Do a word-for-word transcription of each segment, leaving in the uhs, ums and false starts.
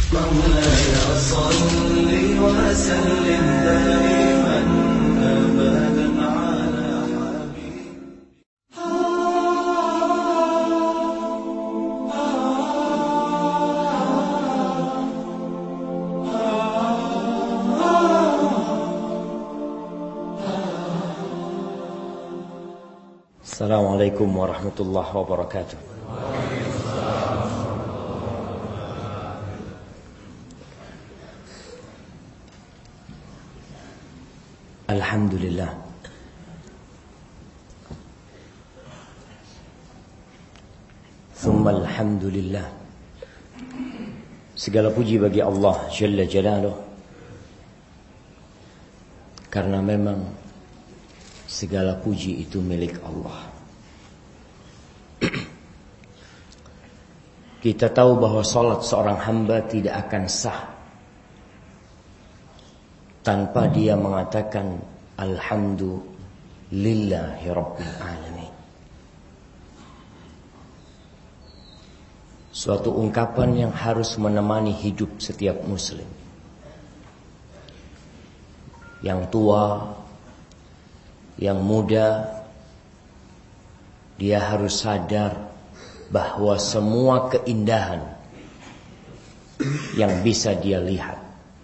مولاي صل وسلم دائما أبدا على Assalamualaikum warahmatullahi wabarakatuh. Alhamdulillah. Thumma alhamdulillah. Segala puji bagi Allah Jalla Jalaluh, karena memang segala puji itu milik Allah. Kita tahu bahwa salat seorang hamba tidak akan sah tanpa dia mengatakan alhamdulillahi rabbil alamin. Suatu ungkapan yang harus menemani hidup setiap muslim. Yang tua, yang muda, dia harus sadar bahwa semua keindahan yang bisa dia lihat,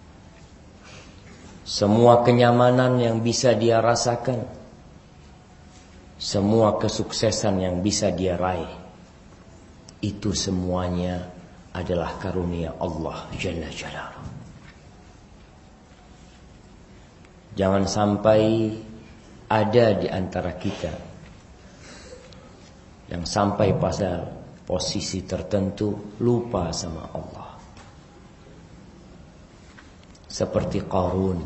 semua kenyamanan yang bisa dia rasakan, semua kesuksesan yang bisa dia raih, itu semuanya adalah karunia Allah Jalla Jalaluh. Jangan sampai ada di antara kita yang sampai pada posisi tertentu lupa sama Allah. Seperti Qarun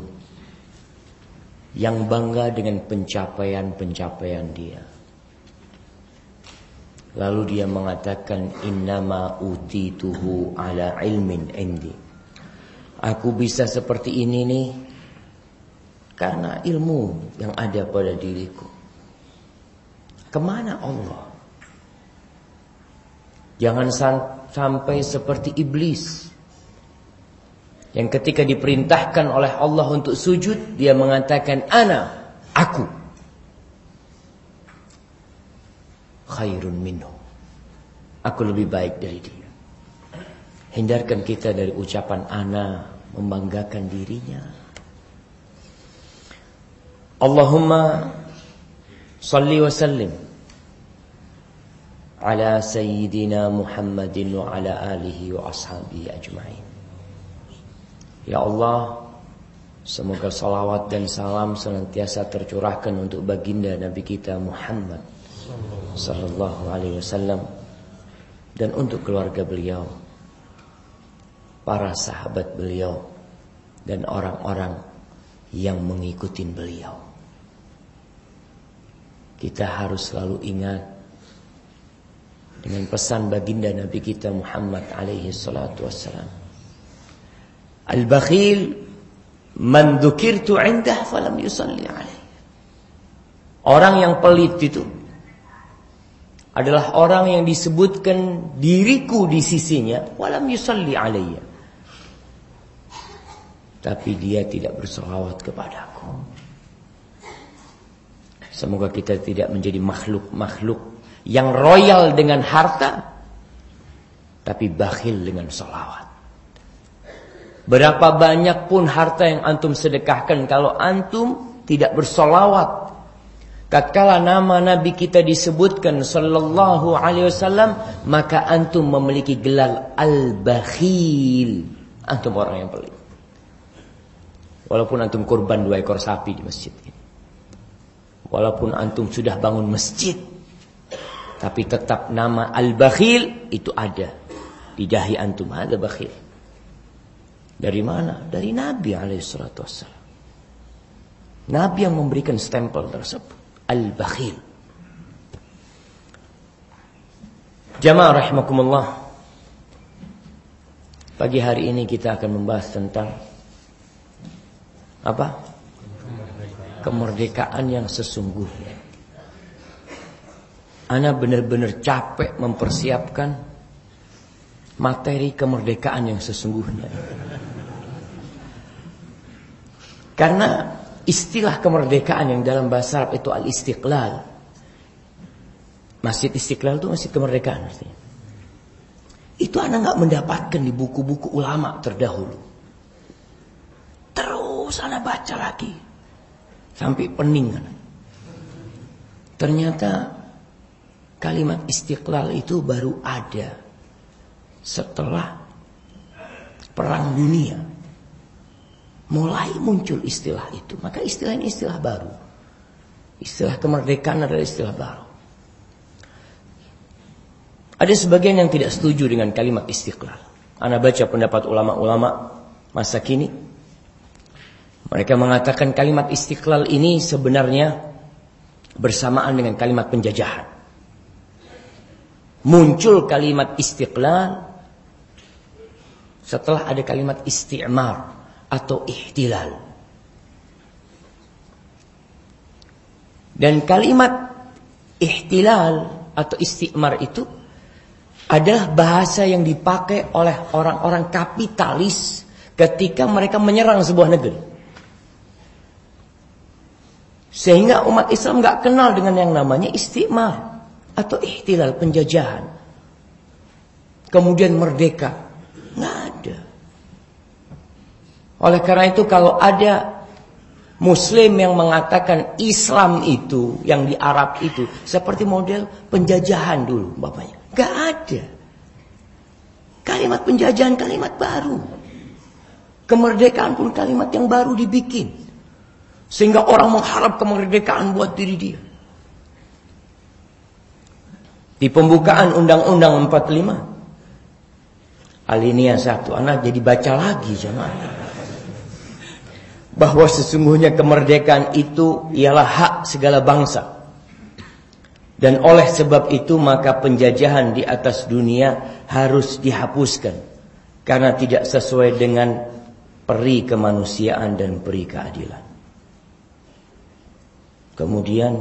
yang bangga dengan pencapaian-pencapaian dia. Lalu dia mengatakan innama utituhu ala ilmin indi. Aku bisa seperti ini nih karena ilmu yang ada pada diriku. Kemana Allah? Jangan sampai seperti iblis yang ketika diperintahkan oleh Allah untuk sujud, dia mengatakan ana, aku khairun minhu, aku lebih baik dari dia. Hindarkan kita dari ucapan ana, membanggakan dirinya. Allahumma salli wa sallim ala sayyidina Muhammadin wa ala alihi wa ashabihi ajma'in. Ya Allah, semoga salawat dan salam senantiasa tercurahkan untuk baginda Nabi kita Muhammad sallallahu alaihi wasallam dan untuk keluarga beliau, para sahabat beliau dan orang-orang yang mengikuti beliau. Kita harus selalu ingat dengan pesan baginda Nabi kita Muhammad alaihi salatu wassalam. Al-bakhil man dzukirtu 'indah falam yusalli alaihi. Orang yang pelit itu adalah orang yang disebutkan diriku di sisinya walam yusalli alaihi, tapi dia tidak berselawat kepadaku. Semoga kita tidak menjadi makhluk-makhluk yang royal dengan harta, tapi bakhil dengan salawat. Berapa banyak pun harta yang antum sedekahkan, kalau antum tidak bersalawat tatkala nama Nabi kita disebutkan sallallahu alaihi wasallam, maka antum memiliki gelar al-bakhil. Antum orang yang pelit. Walaupun antum kurban dua ekor sapi di masjid ini, walaupun antum sudah bangun masjid, tapi tetap nama al-bakhil itu ada di dahi antum. Ada bakhil. Dari mana? Dari Nabi alaihi salatu wassalam. Nabi yang memberikan stempel tersebut, al-bakhil. Jamaah rahimakumullah, pagi hari ini kita akan membahas tentang apa? Kemerdekaan yang sesungguhnya. Ana benar-benar capek mempersiapkan materi kemerdekaan yang sesungguhnya. Karena istilah kemerdekaan yang dalam bahasa Arab itu al-istiqlal. Masjid Istiqlal itu masjid kemerdekaan artinya. Itu anak nggak mendapatkan di buku-buku ulama terdahulu. Terus anak baca lagi sampai pening. Ternyata kalimat istiqlal itu baru ada setelah Perang Dunia. Mulai muncul istilah itu. Maka istilah ini istilah baru. Istilah kemerdekaan adalah istilah baru. Ada sebagian yang tidak setuju dengan kalimat istiqlal. Ana baca pendapat ulama-ulama masa kini. Mereka mengatakan kalimat istiqlal ini sebenarnya bersamaan dengan kalimat penjajahan. Muncul kalimat istiqlal setelah ada kalimat isti'mar atau ihtilal. Dan kalimat ihtilal atau isti'mar itu adalah bahasa yang dipakai oleh orang-orang kapitalis ketika mereka menyerang sebuah negeri. Sehingga umat Islam gak kenal dengan yang namanya isti'mar atau ihtilal, penjajahan. Kemudian merdeka. Gak ada. Oleh karena itu kalau ada Muslim yang mengatakan Islam itu, yang di Arab itu, seperti model penjajahan dulu bapaknya. Gak ada. Kalimat penjajahan kalimat baru. Kemerdekaan pun kalimat yang baru dibikin. Sehingga orang mengharap kemerdekaan buat diri dia. Di pembukaan Undang-Undang empat puluh lima alinea satu, anak jadi baca lagi jemaah. Bahwa sesungguhnya kemerdekaan itu ialah hak segala bangsa. Dan oleh sebab itu maka penjajahan di atas dunia harus dihapuskan. Karena tidak sesuai dengan peri kemanusiaan dan peri keadilan. Kemudian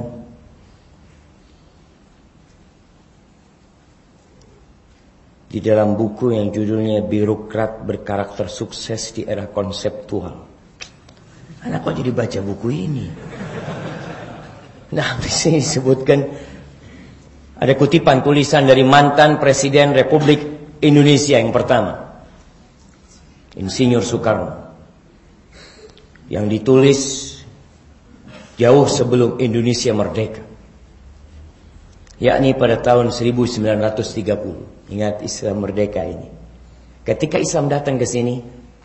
di dalam buku yang judulnya Birokrat Berkarakter Sukses di Era Konseptual. Anak kok jadi baca buku ini? Nah, di sini disebutkan ada kutipan tulisan dari mantan Presiden Republik Indonesia yang pertama, Insinyur Soekarno, yang ditulis jauh sebelum Indonesia merdeka, yakni pada tahun seribu sembilan ratus tiga puluh. Ingat Islam merdeka ini. Ketika Islam datang ke sini,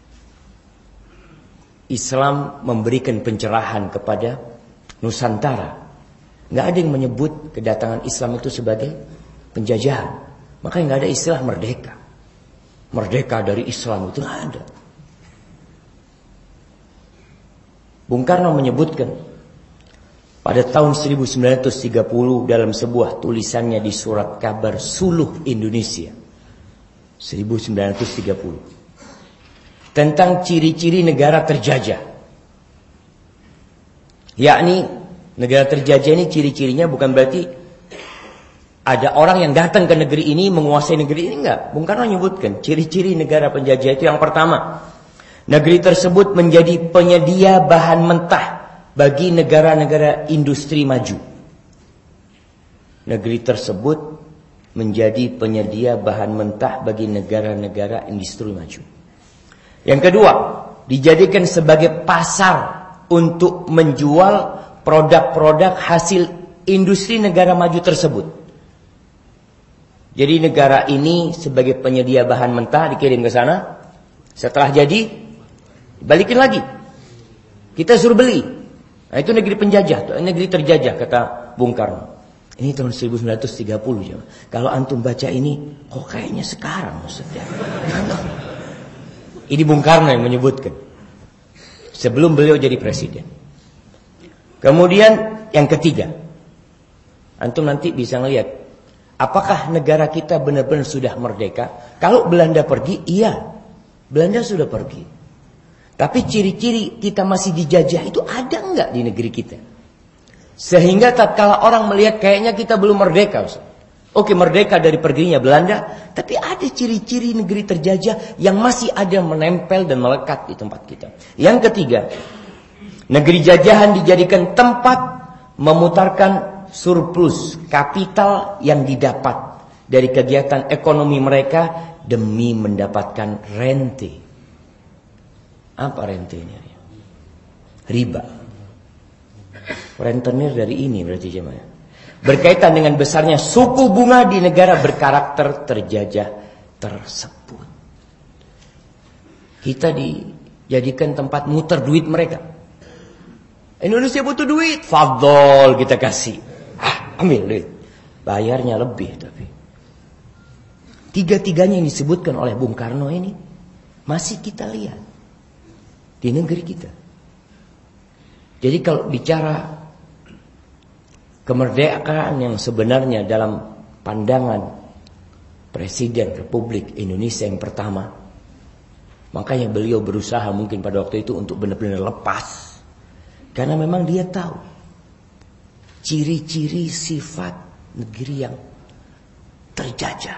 Islam memberikan pencerahan kepada Nusantara. Nggak ada yang menyebut kedatangan Islam itu sebagai penjajahan. Makanya nggak ada istilah merdeka. Merdeka dari Islam itu nggak ada. Bung Karno menyebutkan pada tahun seribu sembilan ratus tiga puluh dalam sebuah tulisannya di surat kabar Suluh Indonesia seribu sembilan ratus tiga puluh tentang ciri-ciri negara terjajah. Yakni negara terjajah ini ciri-cirinya bukan berarti ada orang yang datang ke negeri ini menguasai negeri ini, enggak. Bung Karno menyebutkan ciri-ciri negara penjajah itu yang pertama, negeri tersebut menjadi penyedia bahan mentah bagi negara-negara industri maju. Negeri tersebut menjadi penyedia bahan mentah bagi negara-negara industri maju. Yang kedua, dijadikan sebagai pasar untuk menjual produk-produk hasil industri negara maju tersebut. Jadi negara ini sebagai penyedia bahan mentah dikirim ke sana. Setelah jadi, balikin lagi. Kita suruh beli. Nah, itu negeri penjajah, negeri terjajah kata Bung Karno. Ini tahun seribu sembilan ratus tiga puluh ya. Kalau antum baca ini, kok kayaknya sekarang maksudnya. Ini Bung Karno yang menyebutkan. Sebelum beliau jadi presiden. Kemudian yang ketiga, antum nanti bisa ngelihat apakah negara kita benar-benar sudah merdeka. Kalau Belanda pergi, iya, Belanda sudah pergi. Tapi ciri-ciri kita masih dijajah itu ada enggak di negeri kita? Sehingga tatkala orang melihat kayaknya kita belum merdeka, Ustaz. Oke, merdeka dari perginya Belanda, tapi ada ciri-ciri negeri terjajah yang masih ada menempel dan melekat di tempat kita. Yang ketiga, negeri jajahan dijadikan tempat memutarkan surplus kapital yang didapat dari kegiatan ekonomi mereka demi mendapatkan rente. Apa rente ini? Riba. Rentenir dari ini berarti jemaah. Berkaitan dengan besarnya suku bunga di negara berkarakter terjajah tersebut. Kita dijadikan tempat muter duit mereka. Indonesia butuh duit, fadol kita kasih. Ah, ambil duit. Bayarnya lebih tapi. Tiga-tiganya yang disebutkan oleh Bung Karno ini masih kita lihat di negeri kita. Jadi kalau bicara kemerdekaan yang sebenarnya dalam pandangan Presiden Republik Indonesia yang pertama, makanya beliau berusaha mungkin pada waktu itu untuk benar-benar lepas, karena memang dia tahu ciri-ciri sifat negeri yang terjajah.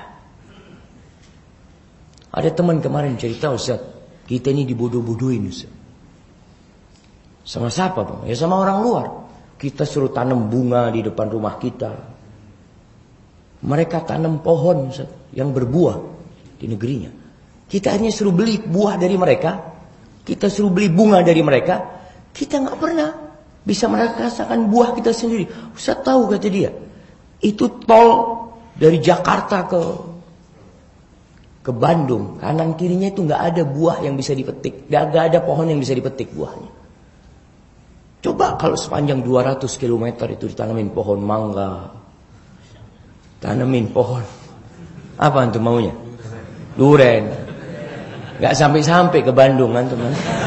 Ada teman kemarin cerita, Ustaz, kita ini dibodoh-bodohin, Ustaz. Sama siapa, Bang? Ya sama orang luar. Kita suruh tanam bunga di depan rumah kita. Mereka tanam pohon yang berbuah di negerinya. Kita hanya suruh beli buah dari mereka. Kita suruh beli bunga dari mereka. Kita nggak pernah bisa merasakan buah kita sendiri. Ustaz tahu kata dia, itu tol dari Jakarta ke ke Bandung, kanan kirinya itu nggak ada buah yang bisa dipetik. Nggak ada pohon yang bisa dipetik buahnya. Coba kalau sepanjang dua ratus kilometer itu ditanamin pohon mangga, tanamin pohon apa antum maunya? Duren. Gak sampai-sampai ke Bandung antum.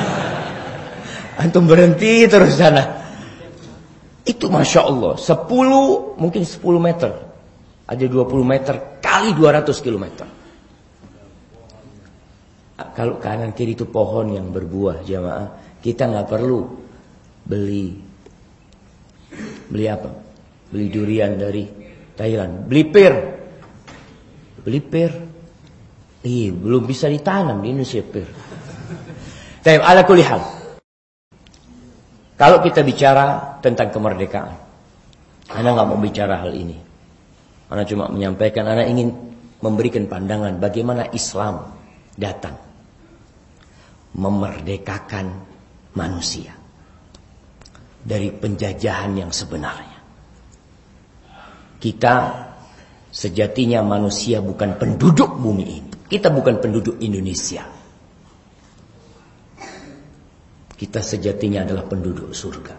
Antum berhenti terus sana. Itu Masya Allah sepuluh, mungkin sepuluh meter. Ada dua puluh meter kali dua ratus kilometer. Kalau kanan kiri itu pohon yang berbuah jamaah, kita gak perlu Beli Beli apa? Beli durian dari Thailand. Beli pir Beli pir Ih, belum bisa ditanam di Indonesia pir. Tapi ala kulli hal, kalau kita bicara tentang kemerdekaan, Ana gak mau bicara hal ini. Ana cuma menyampaikan, Ana ingin memberikan pandangan bagaimana Islam datang memerdekakan manusia dari penjajahan yang sebenarnya. Kita sejatinya manusia bukan penduduk bumi ini. Kita bukan penduduk Indonesia. Kita sejatinya adalah penduduk surga.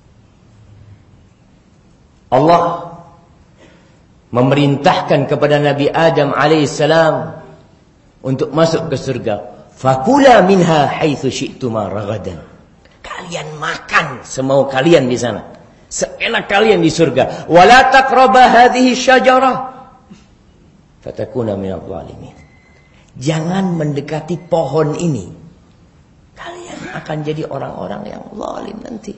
Allah memerintahkan kepada Nabi Adam alaihissalam untuk masuk ke surga. Fakula minha haitsu syi'tuma ragadan. Kalian makan semau kalian di sana, seenak kalian di surga. Wala taqraba hadhihi syajarah fatakuna minadh dhalimin. Jangan mendekati pohon ini, kalian akan jadi orang-orang yang zalim nanti.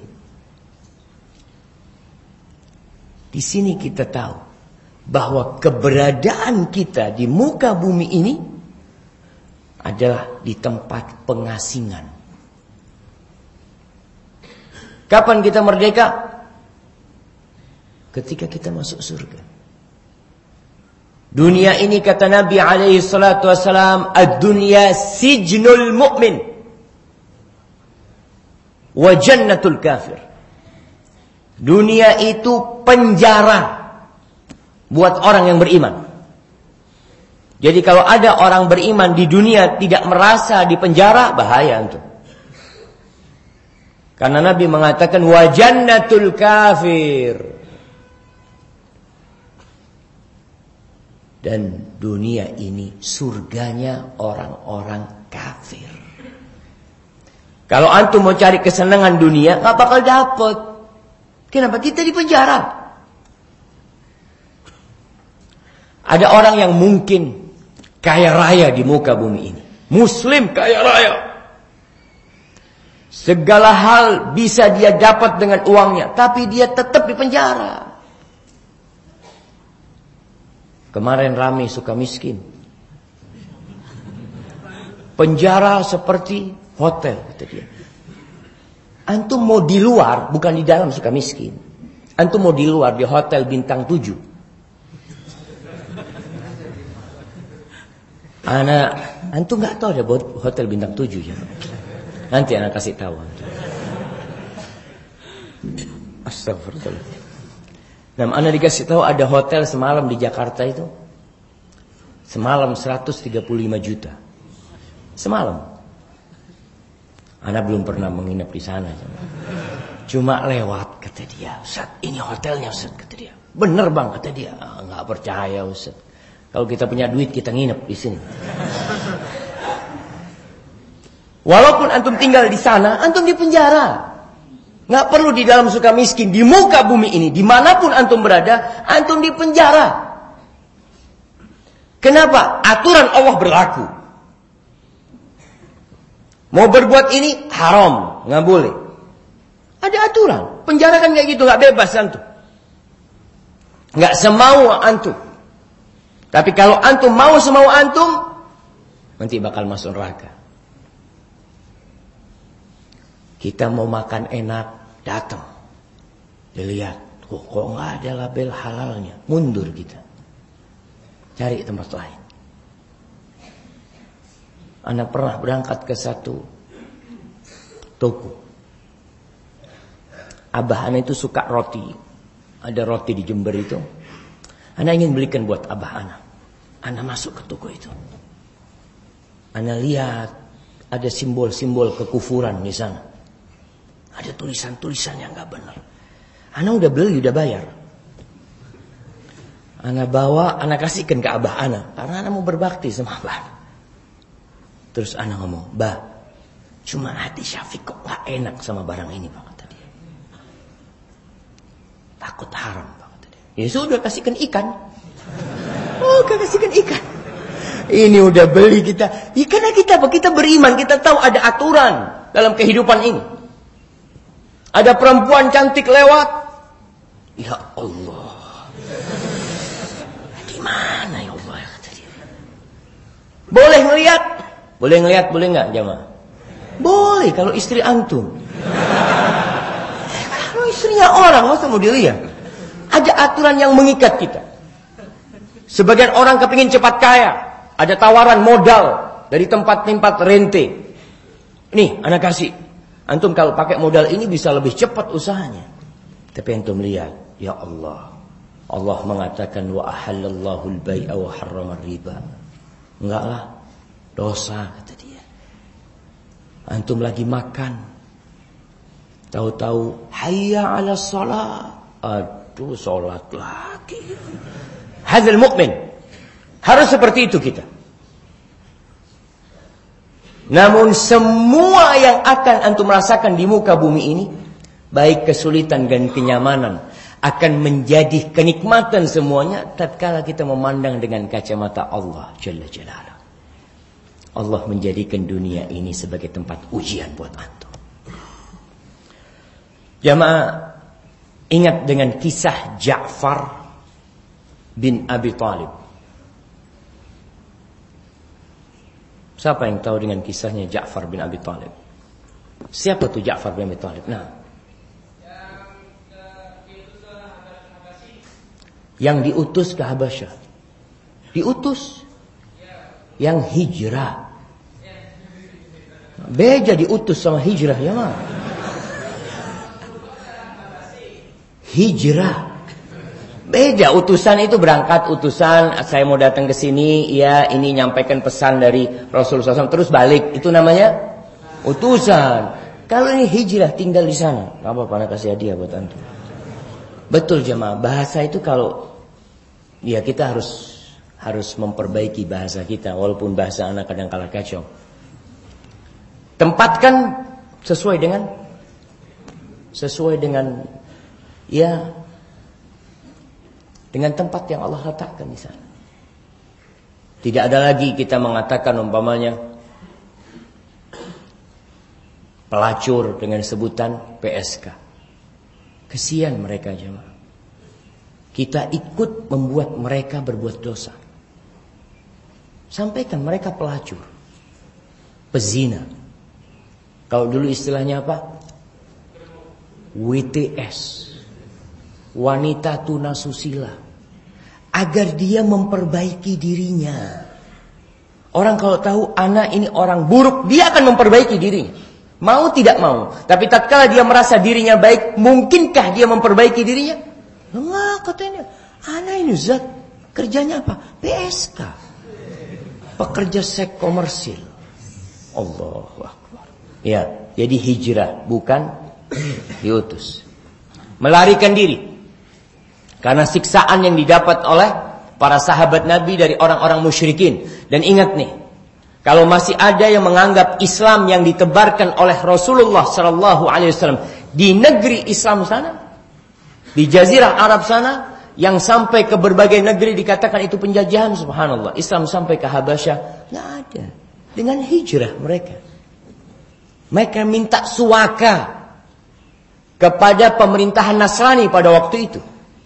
Di sini kita tahu bahwa keberadaan kita di muka bumi ini adalah di tempat pengasingan. Kapan kita merdeka? Ketika kita masuk surga. Dunia ini kata Nabi alaihi salatu wassalam, ad-dunya sijnul mu'min wa jannatul kafir. Dunia itu penjara buat orang yang beriman. Jadi kalau ada orang beriman di dunia tidak merasa di penjara, bahaya itu. Karena Nabi mengatakan wa jannatul kafir. Dan dunia ini surganya orang-orang kafir. Kalau antum mau cari kesenangan dunia, nggak bakal dapet. Kenapa? Kita di penjara. Ada orang yang mungkin kaya raya di muka bumi ini. Muslim kaya raya. Segala hal bisa dia dapat dengan uangnya, tapi dia tetap di penjara. Kemarin rame Sukamiskin. Penjara seperti hotel, kata dia. Antum mau di luar, bukan di dalam Sukamiskin. Antum mau di luar, di hotel bintang tujuh. Anak, antum nggak tahu ada hotel bintang tujuh ya? Nanti anak kasih tahu. Astagfirullah. Nah, anak dikasih tahu ada hotel semalam di Jakarta itu. Semalam seratus tiga puluh lima juta. Semalam. Anak belum pernah menginap di sana. Cuma lewat, kata dia. Ustaz, ini hotelnya Ustaz, kata dia. Bener bang, kata dia. Ah, nggak percaya Ustaz. Kalau kita punya duit kita nginep di sini. Walaupun antum tinggal di sana, antum di penjara. Nggak perlu di dalam Sukamiskin, di muka bumi ini, dimanapun antum berada, antum di penjara. Kenapa? Aturan Allah berlaku. Mau berbuat ini haram, nggak boleh. Ada aturan. Penjara kan kayak gitu, nggak bebas antum. Nggak semau antum. Tapi kalau antum mau semau antum, nanti bakal masuk neraka. Kita mau makan enak, datang. Dilihat, oh, kok nggak ada label halalnya. Mundur kita. Cari tempat lain. Anak pernah berangkat ke satu toko. Abah anak itu suka roti. Ada roti di Jember itu. Anak ingin belikan buat abah anak. Anak masuk ke toko itu. Anak lihat ada simbol-simbol kekufuran di sana. Ada tulisan-tulisan yang nggak benar. Anak udah beli, udah bayar. Anak bawa, anak kasihkan ke abah anak. Karena anak mau berbakti sama abah. Terus anak ngomong, "Bah, cuma hati Syafiq kok gak enak sama barang ini," Pak, kata dia. Takut haram, Pak, kata dia. Ya sudah, kasihkan ikan. Oh, kasihkan ikan. Ini udah beli kita. Ya, karena kita apa? Kita beriman, kita tahu ada aturan dalam kehidupan ini. Ada perempuan cantik lewat. Ya Allah. Di mana ya Allah, kata dia. Boleh ngelihat? Boleh ngelihat, boleh nggak jamaah? Boleh kalau istri antum. Kalau istrinya orang, masa mau dilihat? Ada aturan yang mengikat kita. Sebagian orang kepingin cepat kaya, ada tawaran modal dari tempat-tempat rente. Nih, anak kasih. Antum kalau pakai modal ini bisa lebih cepat usahanya. Tapi antum lihat, ya Allah. Allah mengatakan wa ahallallahu al-bai'a wa harrama riba. Enggak lah. Dosa, kata dia. Antum lagi makan, tahu-tahu hayya 'ala shalah. Aduh, salat lagi. Hadzal mukmin. Harus seperti itu kita. Namun semua yang akan antum rasakan di muka bumi ini, baik kesulitan dan kenyamanan, akan menjadi kenikmatan semuanya tatkala kita memandang dengan kacamata Allah Jalla Jalaluhu. Allah menjadikan dunia ini sebagai tempat ujian buat antum. Jamaah, ingat dengan kisah Ja'far bin Abi Thalib. Siapa yang tahu dengan kisahnya Ja'far bin Abi Thalib? Siapa tuh Ja'far bin Abi Thalib? Nah, yang diutus ke Habasyah. Diutus. Yang hijrah. Beda diutus sama hijrah ya mah. Hijrah. Beda, utusan itu berangkat, utusan saya mau datang ke sini, ya ini nyampaikan pesan dari Rasulullah shallallahu alaihi wasallam terus balik, itu namanya utusan. Kalau ini hijrah tinggal di sana, nggak apa-apa, nak kasih hadiah buat antum. Betul jemaah, bahasa itu kalau ya kita harus harus memperbaiki bahasa kita, walaupun bahasa anak kadang kala kacau. Tempatkan sesuai dengan sesuai dengan ya dengan tempat yang Allah letakkan di sana. Tidak ada lagi kita mengatakan umpamanya pelacur dengan sebutan P S K. Kesian mereka jemaah. Kita ikut membuat mereka berbuat dosa. Sampaikan mereka pelacur, pezina. Kalau dulu istilahnya apa? W T S, wanita tunasusila. Agar dia memperbaiki dirinya. Orang kalau tahu anak ini orang buruk, dia akan memperbaiki dirinya. Mau tidak mau. Tapi tatkala dia merasa dirinya baik, mungkinkah dia memperbaiki dirinya? Enggak, katanya. Anak ini Zat, kerjanya apa? P S K. Pekerja seks komersil. Allahu Akbar. Ya, jadi hijrah, bukan diutus. Melarikan diri. Karena siksaan yang didapat oleh para sahabat Nabi dari orang-orang musyrikin. Dan ingat nih, kalau masih ada yang menganggap Islam yang ditebarkan oleh Rasulullah sallallahu alaihi wasallam di negeri Islam sana, di Jazirah Arab sana, yang sampai ke berbagai negeri dikatakan itu penjajahan, subhanallah. Islam sampai ke Habasyah, nggak ada. Dengan hijrah mereka, mereka minta suaka kepada pemerintahan Nasrani pada waktu itu.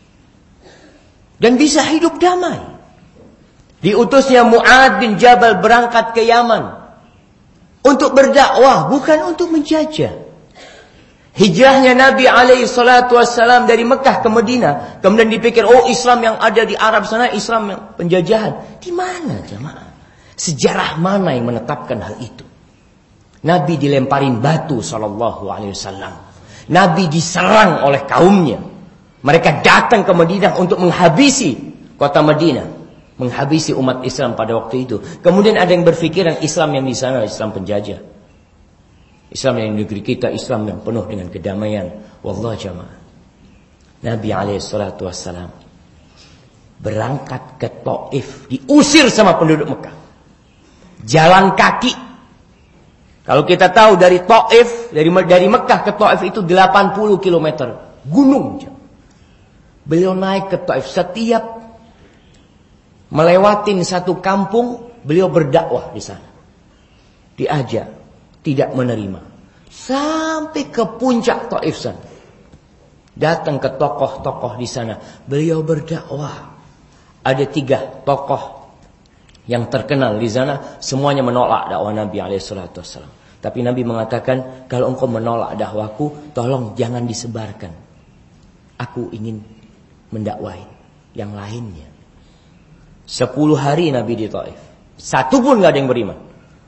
Dan bisa hidup damai. Diutusnya Mu'ad bin Jabal berangkat ke Yaman untuk berdakwah, bukan untuk menjajah. Hijrahnya Nabi alaihi salatu wassalam dari Mekah ke Madinah, kemudian dipikir, oh Islam yang ada di Arab sana Islam yang penjajahan. Di mana jemaah? Sejarah mana yang menetapkan hal itu? Nabi dilemparin batu sallallahu alaihi wasallam. Nabi diserang oleh kaumnya. Mereka datang ke Madinah untuk menghabisi kota Madinah, menghabisi umat Islam pada waktu itu. Kemudian ada yang berpikiran Islam yang di sana Islam penjajah. Islam yang di negeri kita Islam yang penuh dengan kedamaian. Wallah jamaah, Nabi alaihi salatu wassalam berangkat ke Taif, diusir sama penduduk Mekah. Jalan kaki. Kalau kita tahu dari Taif, dari dari Mekah ke Taif itu delapan puluh kilometer gunung. Beliau naik ke Taif, setiap melewatin satu kampung, beliau berdakwah di sana. Diajak, tidak menerima. Sampai ke puncak Taif sana. Datang ke tokoh-tokoh di sana, beliau berdakwah. Ada tiga tokoh yang terkenal di sana, semuanya menolak dakwah Nabi alaihi salatu wassalam. Tapi Nabi mengatakan, kalau engkau menolak dakwahku, tolong jangan disebarkan. Aku ingin mendakwai yang lainnya. Sepuluh hari Nabi di Taif, satu pun gak ada yang beriman.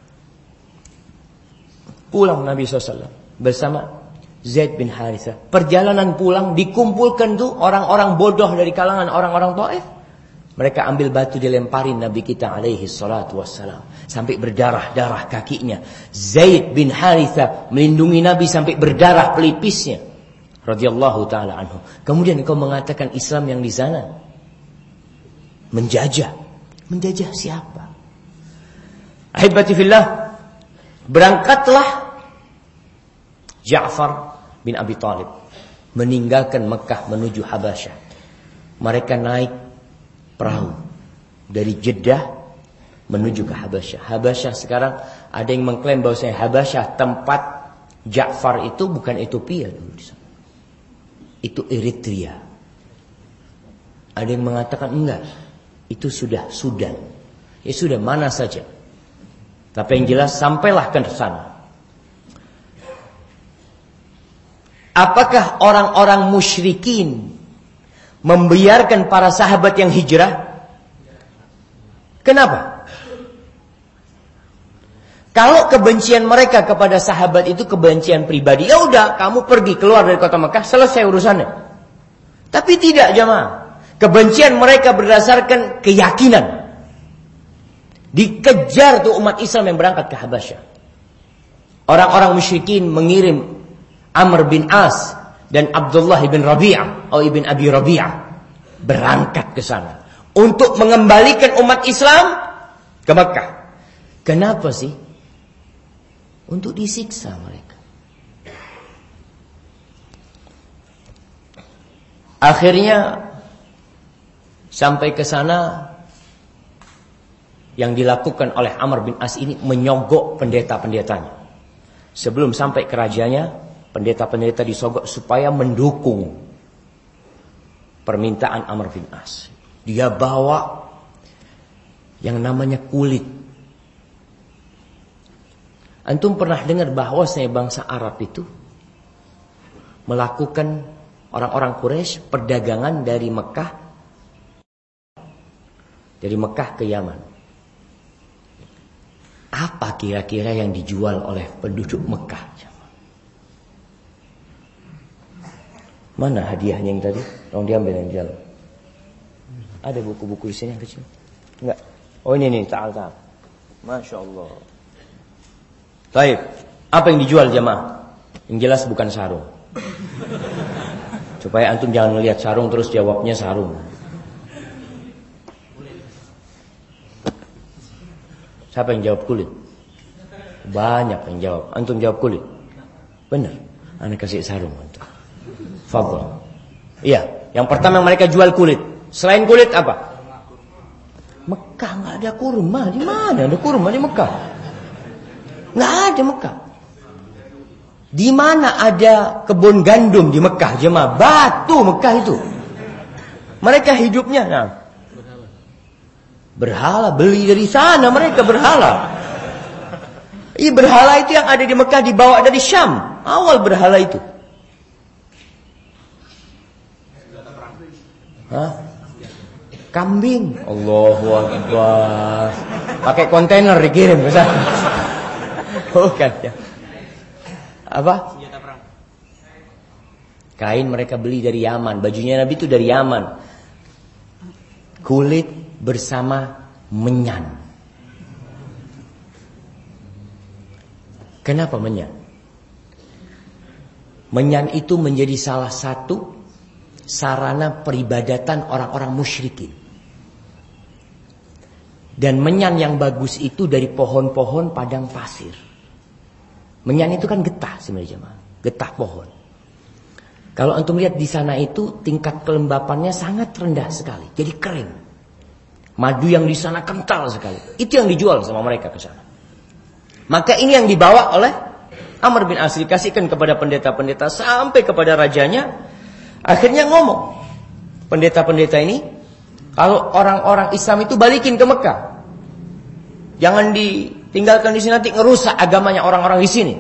Pulang Nabi shallallahu alaihi wasallam bersama Zaid bin Harithah. Perjalanan pulang dikumpulkan tuh orang-orang bodoh dari kalangan orang-orang Taif. Mereka ambil batu dilemparin Nabi kita alaihi salatu wassalam, sampai berdarah-darah kakinya. Zaid bin Harithah melindungi Nabi sampai berdarah pelipisnya, radhiyallahu taala anhu. Kemudian kau mengatakan Islam yang di sana menjajah. Menjajah siapa? Ahibati fillah, berangkatlah Ja'far bin Abi Thalib meninggalkan Mekah menuju Habasyah. Mereka naik perahu dari Jeddah menuju ke Habasyah. Habasyah sekarang ada yang mengklaim bahwasanya Habasyah tempat Ja'far itu bukan Ethiopia dulu di sana. Itu Eritrea. Ada yang mengatakan enggak, itu sudah Sudan. Ya sudah, mana saja. Tapi yang jelas sampailah ke sana. Apakah orang-orang musyrikin membiarkan para sahabat yang hijrah? Kenapa? Kalau kebencian mereka kepada sahabat itu kebencian pribadi, ya udah kamu pergi keluar dari kota Mekah, selesai urusannya. Tapi tidak jamaah. Kebencian mereka berdasarkan keyakinan. Dikejar tuh umat Islam yang berangkat ke Habasyah. Orang-orang musyrikin mengirim Amr bin As dan Abdullah bin Rabi'ah atau ibn Abi Rabi'ah berangkat ke sana untuk mengembalikan umat Islam ke Mekah. Kenapa sih? Untuk disiksa mereka. Akhirnya sampai ke sana, yang dilakukan oleh Amr bin As ini menyogok pendeta-pendetanya. Sebelum sampai ke rajanya, pendeta-pendeta disogok supaya mendukung permintaan Amr bin As. Dia bawa yang namanya kulit. Antum pernah dengar bahwasanya bangsa Arab itu melakukan, orang-orang Quraisy, perdagangan dari Mekah, dari Mekah ke Yaman. Apa kira-kira yang dijual oleh penduduk Mekah? Mana hadiahnya yang tadi? Tolong diambil yang jalan. Ada buku-buku di sini yang kecil? Enggak. Oh ini nih, ta'al ta'al. Masya Allah. Baik. Apa yang dijual jamaah? Yang jelas bukan sarung. Supaya antum jangan melihat sarung terus jawabnya sarung. Siapa yang jawab kulit? Banyak yang jawab. Antum jawab kulit. Benar. Ana kasih sarung antum. Fadhal. Iya, yang pertama yang mereka jual kulit. Selain kulit apa? Mekah enggak ada kurma. Di mana ada kurma di Mekah? Enggak ada Mekah. Di mana ada kebun gandum di Mekah, jemaah? Batu Mekah itu. Mereka hidupnya nah, berhala, beli dari sana mereka berhala. Iya, berhala itu yang ada di Mekah dibawa dari Syam. Awal berhala itu. Hah? Kambing. Allahu Akbar. Pakai kontainer dikirim ke sana. Bukan ya. Apa? Senjata perang. Kain mereka beli dari Yaman. Bajunya Nabi itu dari Yaman. Kulit bersama menyan. Kenapa menyan? Menyan itu menjadi salah satu sarana peribadatan orang-orang musyrikin. Dan menyan yang bagus itu dari pohon-pohon padang pasir. Menyan itu kan getah sebenarnya, jemaah. Getah pohon. Kalau antum lihat di sana itu tingkat kelembapannya sangat rendah sekali. Jadi kering. Madu yang di sana kental sekali. Itu yang dijual sama mereka ke sana. Maka ini yang dibawa oleh Amr bin As, dikasihkan kepada pendeta-pendeta sampai kepada rajanya. Akhirnya ngomong, pendeta-pendeta ini, kalau orang-orang Islam itu balikin ke Mekah. Jangan ditinggalkan di sini, nanti ngerusak agamanya orang-orang di sini.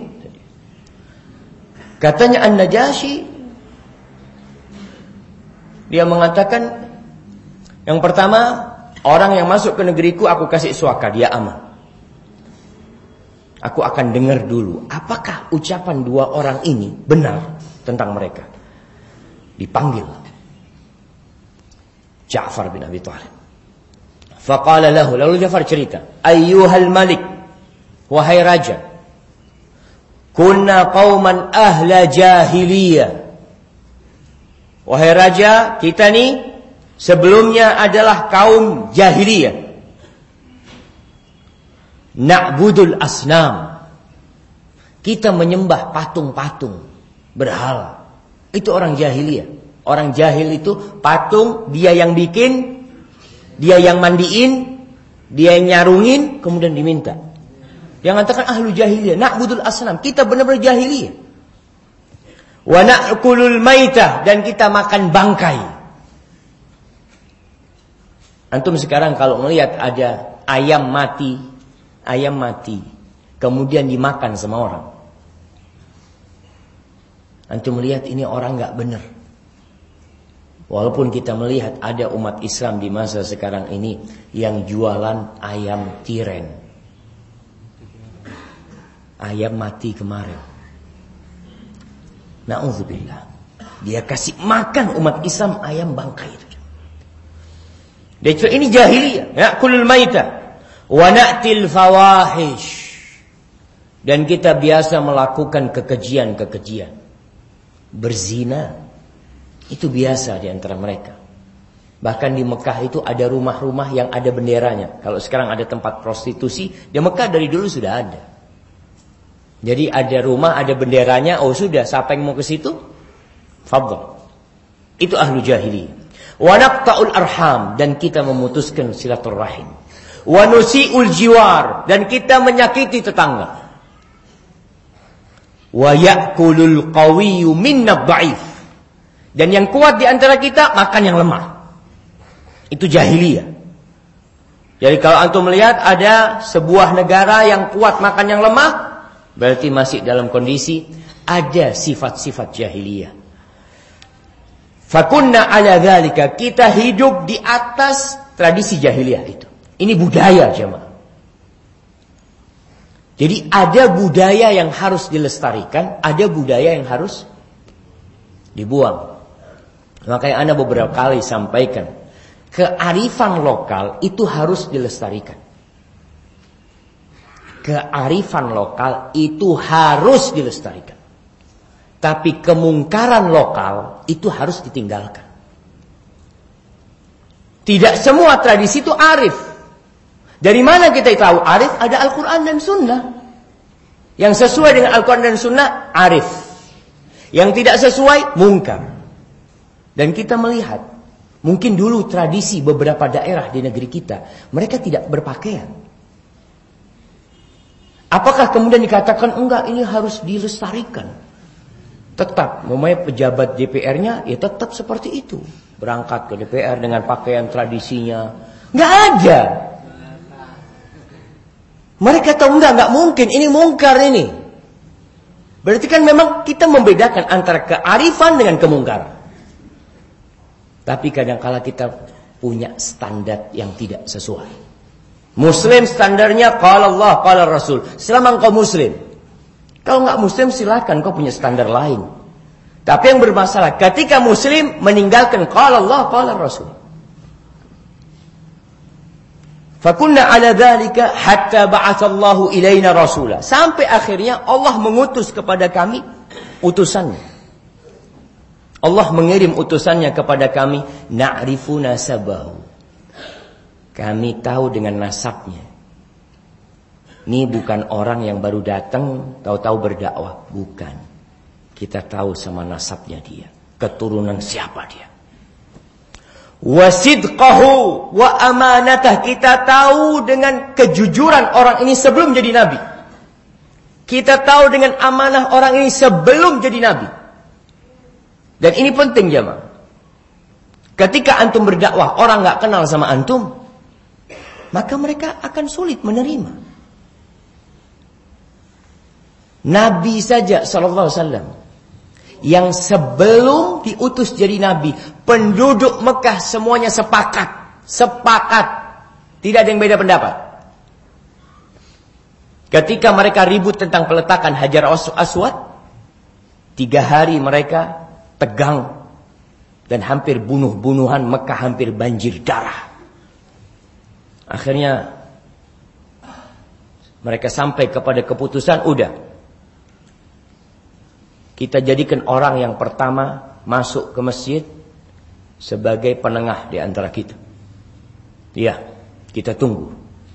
Katanya An-Najasyi, dia mengatakan, yang pertama, orang yang masuk ke negeriku aku kasih suaka, dia aman. Aku akan dengar dulu, apakah ucapan dua orang ini benar tentang mereka. Dipanggil Ja'far bin Abi Thalib. Faqala lahu, lalu Ja'far cerita, ayyuhal malik, wahai raja, kunna qauman ahla jahiliyah. Wahai raja, kita nih sebelumnya adalah kaum jahiliyah. Na'budul asnam. Kita menyembah patung-patung, berhala. Itu orang jahiliyah. Orang jahil itu patung, dia yang bikin, dia yang mandiin, dia yang nyarungin, kemudian diminta. Dia mengatakan ahlu jahiliyah, na'budul asnam. Kita benar-benar jahiliyah. Wa na'kulul maitah, dan kita makan bangkai. Antum sekarang kalau melihat ada ayam mati, ayam mati, kemudian dimakan sama orang. Antum melihat ini orang gak benar. Walaupun kita melihat ada umat Islam di masa sekarang ini yang jualan ayam tiren. Ayam mati kemarin. Na'udzubillah. Dia kasih makan umat Islam ayam bangkai itu. Dia cakap ini jahiliyah. Ya'kulul maita wa na'til fawahish. Dan kita biasa melakukan kekejian-kekejian. Berzina itu biasa di antara mereka. Bahkan di Mekah itu ada rumah-rumah yang ada benderanya. Kalau sekarang ada tempat prostitusi, di Mekah dari dulu sudah ada. Jadi ada rumah, ada benderanya. Oh sudah, siapa yang mau ke situ? Fadhal. Itu ahlu jahiliyah. Wa naqta'ul arham, dan kita memutuskan silaturrahim. Wa nusi'ul jiwar, dan kita menyakiti tetangga. Wa ya'kulul qawiyyu minna dha'if, Dan yang kuat di antara kita makan yang lemah. Itu jahiliyah. Jadi kalau antum melihat ada sebuah negara yang kuat makan yang lemah, berarti masih dalam kondisi ada sifat-sifat jahiliyah. Fakunna ala dzalika, kita hidup di atas tradisi jahiliyah itu. Ini budaya jemaah. Jadi ada budaya yang harus dilestarikan, ada budaya yang harus dibuang. Makanya Anda beberapa kali sampaikan, kearifan lokal itu harus dilestarikan. Kearifan lokal itu harus dilestarikan. Tapi kemungkaran lokal itu harus ditinggalkan. Tidak semua tradisi itu arif. Dari mana kita tahu arif? Ada Al-Quran dan Sunnah. Yang sesuai dengan Al-Quran dan Sunnah, arif. Yang tidak sesuai, mungkar. Dan kita melihat, mungkin dulu tradisi beberapa daerah di negeri kita, mereka tidak berpakaian. Apakah kemudian dikatakan, enggak, ini harus dilestarikan? Tetap, memang pejabat D P R-nya, ya tetap seperti itu. Berangkat ke D P R dengan pakaian tradisinya. Enggak ada. Mereka tahu enggak, enggak mungkin, ini mungkar ini. Berarti kan memang kita membedakan antara kearifan dengan kemungkaran. Tapi kadang-kala kita punya standar yang tidak sesuai. Muslim standarnya qala Allah, qala Rasul. Selama engkau muslim. Kalau enggak muslim silakan, kau punya standar lain. Tapi yang bermasalah ketika muslim meninggalkan qala Allah, qala Rasul. Fakunna ala dzalika hatta ba'atsallahu ilaina rasula. Sampai akhirnya Allah mengutus kepada kami utusannya. Allah mengirim utusannya kepada kami, na'rifu nasabahu. Kami tahu dengan nasabnya. Ini bukan orang yang baru datang tahu-tahu berdakwah, bukan. Kita tahu sama nasabnya dia, keturunan siapa dia. Wasidqahu wa amanatah, kita tahu dengan kejujuran orang ini sebelum jadi nabi. Kita tahu dengan amanah orang ini sebelum jadi nabi. Dan ini penting jemaah. Ketika antum berdakwah, orang enggak kenal sama antum, maka mereka akan sulit menerima. Nabi saja sallallahu alaihi wasallam yang sebelum diutus jadi nabi, penduduk Mekah semuanya sepakat, sepakat. Tidak ada yang beda pendapat. Ketika mereka ribut tentang peletakan Hajar Aswad, tiga hari mereka tegang dan hampir bunuh-bunuhan, Mekah hampir banjir darah. Akhirnya mereka sampai kepada keputusan, udah, kita jadikan orang yang pertama masuk ke masjid sebagai penengah di antara kita. Iya, kita tunggu.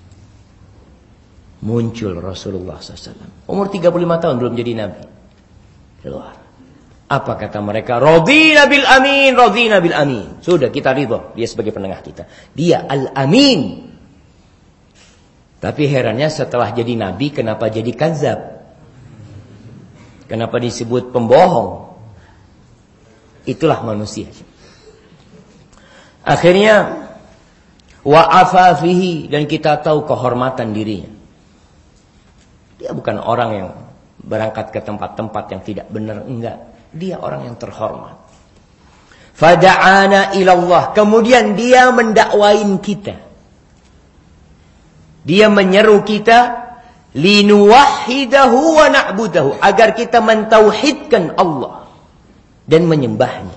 Muncul Rasulullah sallallahu alaihi wasallam. Umur tiga puluh lima tahun, belum jadi nabi. Keluar. Apa kata mereka? Radina bil amin, radina bil amin. Sudah, kita ridho dia sebagai penengah kita. Dia al-amin. Tapi herannya setelah jadi nabi, kenapa jadi kadzab? Kenapa disebut pembohong? Itulah manusia. Akhirnya wa afafihi, dan kita tahu kehormatan dirinya. Dia bukan orang yang berangkat ke tempat-tempat yang tidak benar, enggak. Dia orang yang terhormat. Fada'ana ilallah. Kemudian dia mendakwain kita. Dia menyeru kita linuwahhidahu wa na'budahu, agar kita mentauhidkan Allah dan menyembahnya.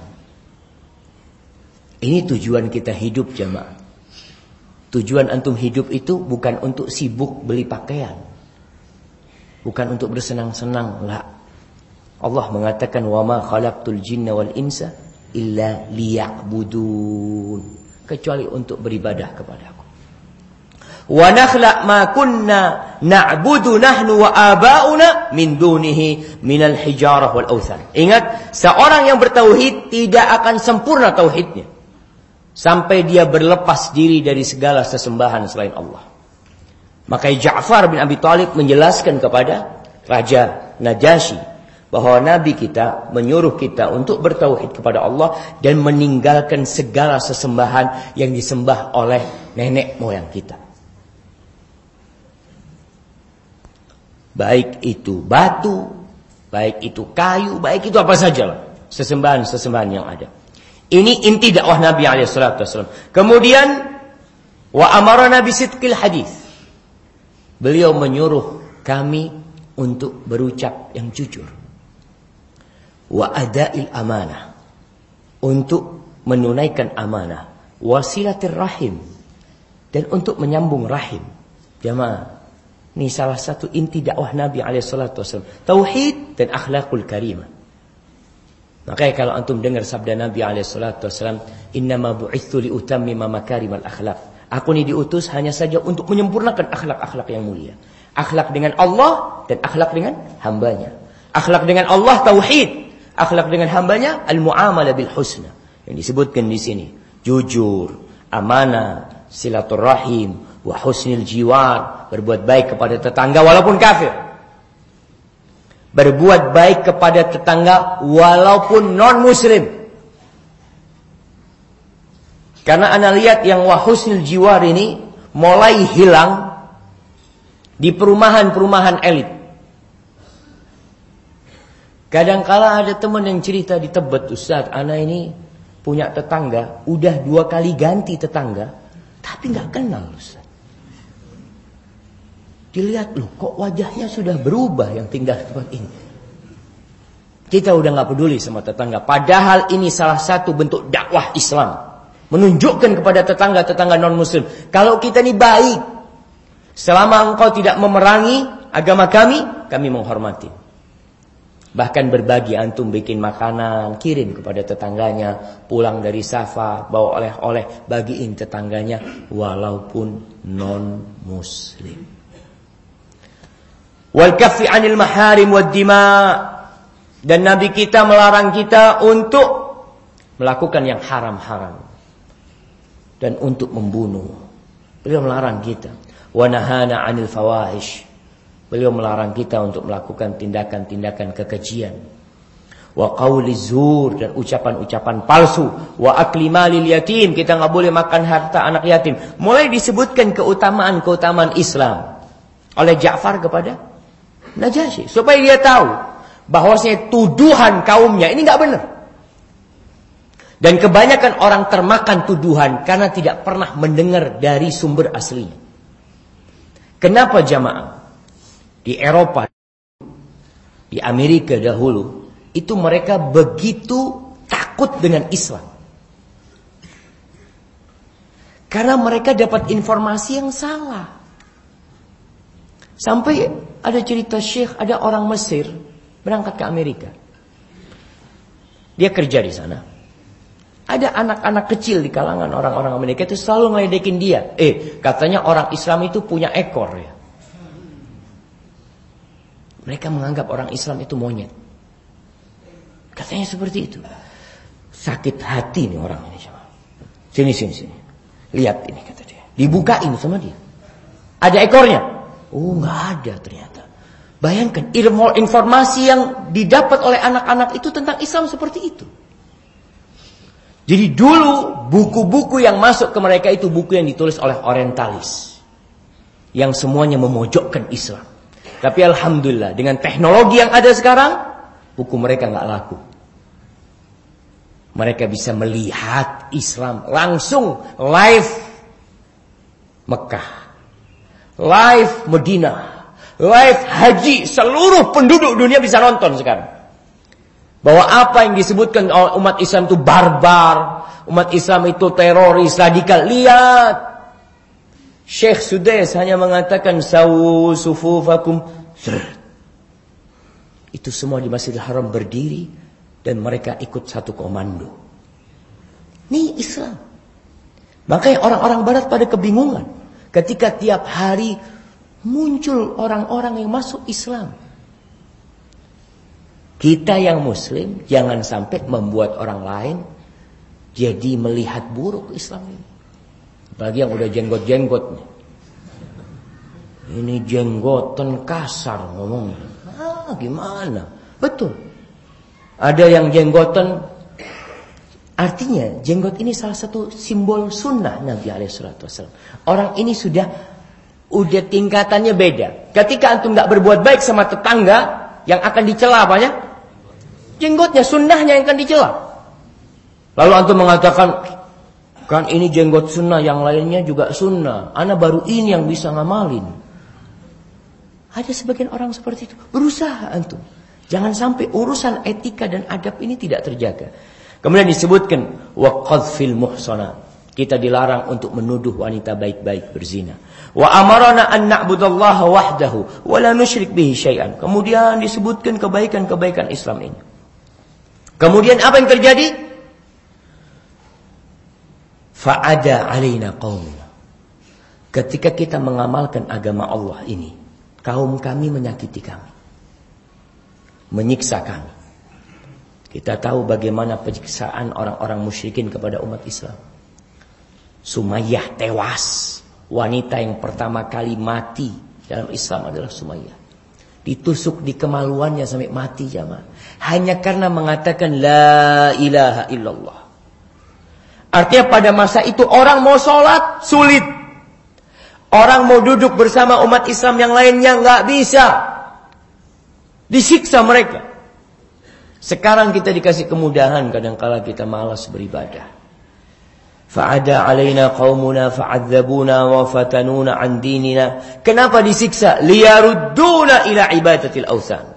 Ini tujuan kita hidup jemaah. Tujuan antum hidup itu bukan untuk sibuk beli pakaian, bukan untuk bersenang-senang, la. Allah mengatakan wa ma khalaqtul jinna wal insa illa liya'budun, kecuali untuk beribadah kepadaku. Wa nakhlaq ma kunna na'budu nahnu wa aba'una min dunihi minal hijarah wal awthan. Ingat, seorang yang bertauhid tidak akan sempurna tauhidnya sampai dia berlepas diri dari segala sesembahan selain Allah. Maka Ja'far bin Abi Thalib menjelaskan kepada Raja Najasyi bahwa Nabi kita menyuruh kita untuk bertauhid kepada Allah dan meninggalkan segala sesembahan yang disembah oleh nenek moyang kita. Baik itu batu, baik itu kayu, baik itu apa sajalah sesembahan-sesembahan yang ada. Ini inti dakwah Nabi alaihi salatu wasallam. Kemudian wa amarna bisidqil hadis. Beliau menyuruh kami untuk berucap yang jujur. Wa adail amanah. Untuk menunaikan amanah. Wasilatir rahim. Dan untuk menyambung rahim. Jamaah, ini salah satu inti dakwah Nabi alaihi salatu wasallam. Tauhid dan akhlakul karimah. Makanya kalau antum dengar sabda Nabi alaihi salatu wasallam, "Innama bu'itsu li utammima makarimal akhlak." Aku ini diutus hanya saja untuk menyempurnakan akhlak-akhlak yang mulia. Akhlak dengan Allah dan akhlak dengan hambanya. Akhlak dengan Allah tauhid, akhlak dengan hambanya al-muamalah bil husna. Yang disebutkan di sini, jujur, amanah, silaturahim, wa husnil jiwar, berbuat baik kepada tetangga walaupun kafir. Berbuat baik kepada tetangga walaupun non-muslim. Karena ana lihat yang wahusnil jiwar ini mulai hilang di perumahan-perumahan elit. Kadangkala ada teman yang cerita di Tebet, Ustaz, ana ini punya tetangga, udah dua kali ganti tetangga, tapi nggak kenal, Ustaz. Dilihat, loh kok wajahnya sudah berubah yang tinggal di tempat ini. Kita udah gak peduli sama tetangga. Padahal ini salah satu bentuk dakwah Islam. Menunjukkan kepada tetangga-tetangga non-muslim. Kalau kita ini baik. Selama engkau tidak memerangi agama kami, kami menghormati. Bahkan berbagi, antum bikin makanan, kirim kepada tetangganya. Pulang dari safar, bawa oleh-oleh, bagiin tetangganya. Walaupun non-muslim. Wal kaffi 'anil maharim wad dima, dan Nabi kita melarang kita untuk melakukan yang haram-haram dan untuk membunuh. Beliau melarang kita. Wa nahana 'anil fawahish. Beliau melarang kita untuk melakukan tindakan-tindakan kekejian. Wa qauli zur, dan ucapan-ucapan palsu. Wa akli malil yatim, kita enggak boleh makan harta anak yatim. Mulai disebutkan keutamaan-keutamaan Islam oleh Ja'far kepada Najasyi, supaya dia tahu bahwasanya tuduhan kaumnya ini enggak benar. Dan kebanyakan orang termakan tuduhan karena tidak pernah mendengar dari sumber aslinya. Kenapa jamaah? Di Eropa, di Amerika dahulu, itu mereka begitu takut dengan Islam. Karena mereka dapat informasi yang salah. Sampai ada cerita syekh, ada orang Mesir berangkat ke Amerika. Dia kerja di sana. Ada anak-anak kecil di kalangan orang-orang Amerika itu selalu ngeledekin dia. Eh, katanya orang Islam itu punya ekor ya. Mereka menganggap orang Islam itu monyet. Katanya seperti itu. Sakit hati nih orang ini. Sini, sini, sini. Lihat ini kata dia. Dibukain sama dia. Ada ekornya. Oh, nggak ada ternyata. Bayangkan ilmu informasi yang didapat oleh anak-anak itu tentang Islam seperti itu. Jadi dulu buku-buku yang masuk ke mereka itu buku yang ditulis oleh orientalis, yang semuanya memojokkan Islam. Tapi alhamdulillah dengan teknologi yang ada sekarang, buku mereka nggak laku. Mereka bisa melihat Islam langsung live Mekah, live Madinah, live haji, seluruh penduduk dunia bisa nonton sekarang. Bahwa apa yang disebutkan oleh umat Islam itu barbar, umat Islam itu teroris, radikal. Lihat, Syekh Sudais hanya mengatakan sawu sufufakum. Itu semua di Masjidil Haram berdiri dan mereka ikut satu komando. Ini Islam. Makanya orang-orang barat pada kebingungan ketika tiap hari muncul orang-orang yang masuk Islam. Kita yang muslim jangan sampai membuat orang lain jadi melihat buruk Islam ini. Bagi yang udah jenggot-jenggot nih. Ini jenggotan kasar ngomongnya. Ah, gimana? Betul. Ada yang jenggotan. Artinya jenggot ini salah satu simbol sunnah Nabi alaihi salatu wasallam. Orang ini sudah udah tingkatannya beda. Ketika antum nggak berbuat baik sama tetangga, yang akan dicela apanya? Jenggotnya, sunnahnya yang akan dicela. Lalu antum mengatakan, kan ini jenggot sunnah, yang lainnya juga sunnah. Ana baru ini yang bisa ngamalin. Ada sebagian orang seperti itu. Berusaha antum. Jangan sampai urusan etika dan adab ini tidak terjaga. Kemudian disebutkan wa qadfil muhsanat. Kita dilarang untuk menuduh wanita baik-baik berzina. Wa amarna an na'budallaha wahdahu wa la nusyrik bihi syai'an. Kemudian disebutkan kebaikan-kebaikan Islam ini. Kemudian apa yang terjadi? Fa'ada alaina qaumuna. Ketika kita mengamalkan agama Allah ini, kaum kami menyakiti kami, menyiksa kami. Kita tahu bagaimana penyiksaan orang-orang musyrikin kepada umat Islam. Sumayyah tewas. Wanita yang pertama kali mati dalam Islam adalah Sumayyah. Ditusuk di kemaluannya sampai mati jamaah. Hanya karena mengatakan la ilaha illallah. Artinya pada masa itu orang mau sholat sulit. Orang mau duduk bersama umat Islam yang lainnya nggak bisa. Disiksa mereka. Sekarang kita dikasih kemudahan, kadang-kala kita malas beribadah. Fa'ada alaina qaumuna fa'adzabuna wa fatanuna an dinina. Kenapa disiksa? Liyarudduna ila ibadatil awthan.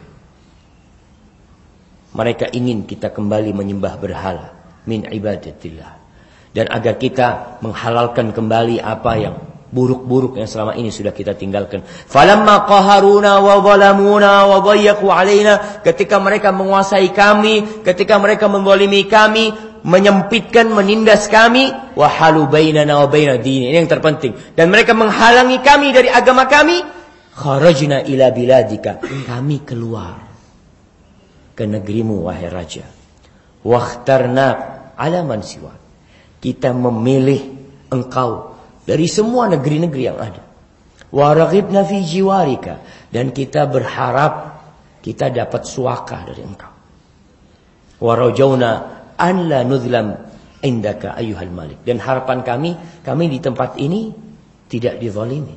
Mereka ingin kita kembali menyembah berhala min ibadatillah, dan agar kita menghalalkan kembali apa yang buruk-buruk yang selama ini sudah kita tinggalkan. Falamma qaharuna wa zalamuna wa dhayyaqu alaina, ketika mereka menguasai kami, ketika mereka menzalimi kami, menyempitkan, menindas kami, wa halu bainana wa baina dini. Ini yang terpenting. Dan mereka menghalangi kami dari agama kami, kharajna ila biladika, kami keluar ke negerimu wahai raja. Wakhtarna ala man siwa, kita memilih engkau dari semua negeri-negeri yang ada. Wa raghibna fi jiwarika, dan kita berharap kita dapat suaka dari engkau. Wa rajauna an la nuzlam indaka ayyuhal malik, dan harapan kami, kami di tempat ini tidak dizalimi.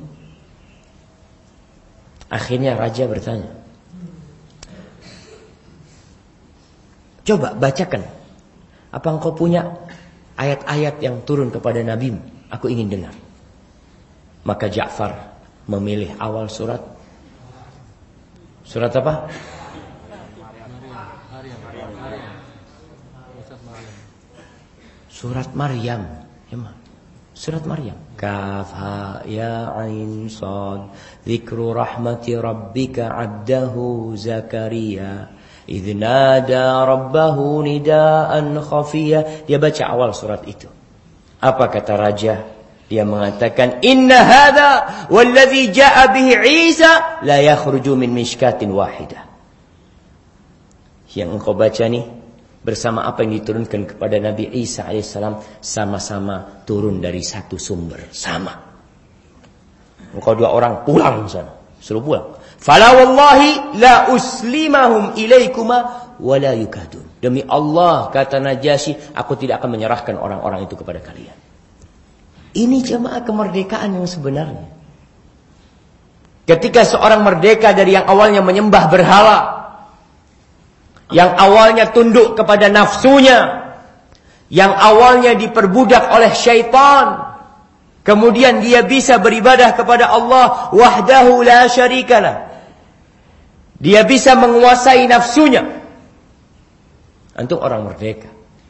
Akhirnya raja bertanya, coba bacakan, apa engkau punya ayat-ayat yang turun kepada nabimu? Aku ingin dengar. Maka Ja'far memilih awal surat. Surat apa? Surat Maryam. Surat Maryam. Kaf ha ya ain sad. Dzikru rahmati rabbika 'abdahu Zakaria idh nada rabbahu nidaan khafiyya. Dia baca awal surat itu. Apa kata raja? Dia mengatakan, inna hadha walladhi ja'a bihi Isa la yakhruju min mishkatin wahidah. Yang engkau baca nih bersama apa yang diturunkan kepada Nabi Isa alaihissalam sama-sama turun dari satu sumber, sama. Engkau dua orang pulang sana, suruh pulang. Fala wallahi la uslimahum ilaikuma wala yukadun. Demi Allah, kata Najasyi, aku tidak akan menyerahkan orang-orang itu kepada kalian. Ini jemaah kemerdekaan yang sebenarnya. Ketika seorang merdeka dari yang awalnya menyembah berhala, yang awalnya tunduk kepada nafsunya, yang awalnya diperbudak oleh syaitan, kemudian dia bisa beribadah kepada Allah wahdahu la syarikalah. Dia bisa menguasai nafsunya. Antum orang merdeka.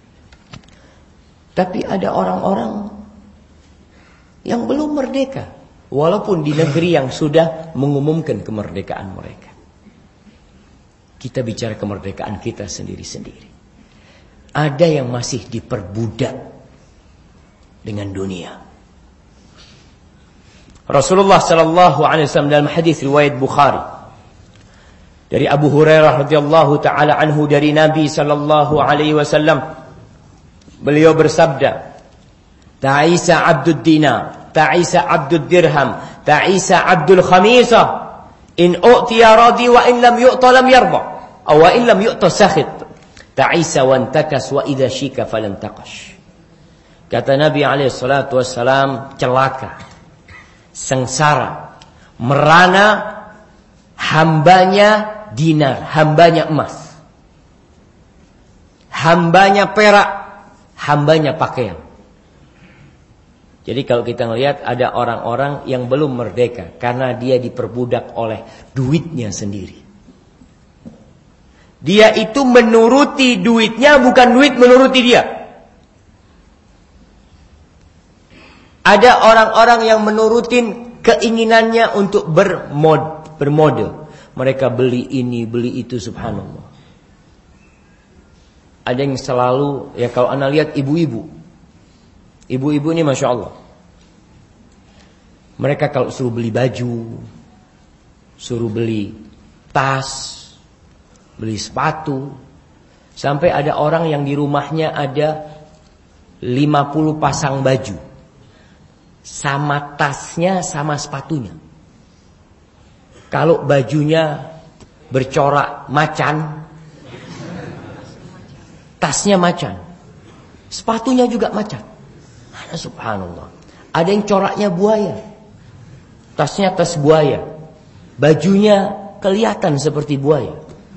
Tapi ada orang-orang yang belum merdeka, walaupun di negeri yang sudah mengumumkan kemerdekaan mereka. Kita bicara kemerdekaan kita sendiri-sendiri. Ada yang masih diperbudak dengan dunia. Rasulullah sallallahu alaihi wasallam dalam hadis riwayat Bukhari dari Abu Hurairah radhiyallahu taala anhu dari Nabi sallallahu alaihi wasallam, beliau bersabda, ta'isa 'abdud dinar, ta'isa 'abdud dirham, ta'isa 'abdul khamisah, in u'tiya radi wa in lam yu'ta lam yarda. Aw wa illam yu'ta sakhit. Ta'isa wa antakas wa idza syika falan taqash. Kata Nabi alaihi salatu wassalam, celaka, sengsara, merana hambanya dinar, hambanya emas, hambanya perak, hambanya pakaian. Jadi kalau kita melihat ada orang-orang yang belum merdeka karena dia diperbudak oleh duitnya sendiri. Dia itu menuruti duitnya, bukan duit menuruti dia. Ada orang-orang yang menurutin keinginannya untuk bermod, bermode. Mereka beli ini, beli itu, subhanallah. Ada yang selalu, ya kalau anda lihat ibu-ibu. Ibu-ibu ini Masya Allah. Mereka kalau suruh beli baju, suruh beli tas, beli sepatu. Sampai ada orang yang di rumahnya ada lima puluh pasang baju. Sama tasnya, sama sepatunya. Kalau bajunya bercorak macan, tasnya macan, sepatunya juga macan. Subhanallah. Ada yang coraknya buaya, tasnya tas buaya, bajunya kelihatan seperti buaya.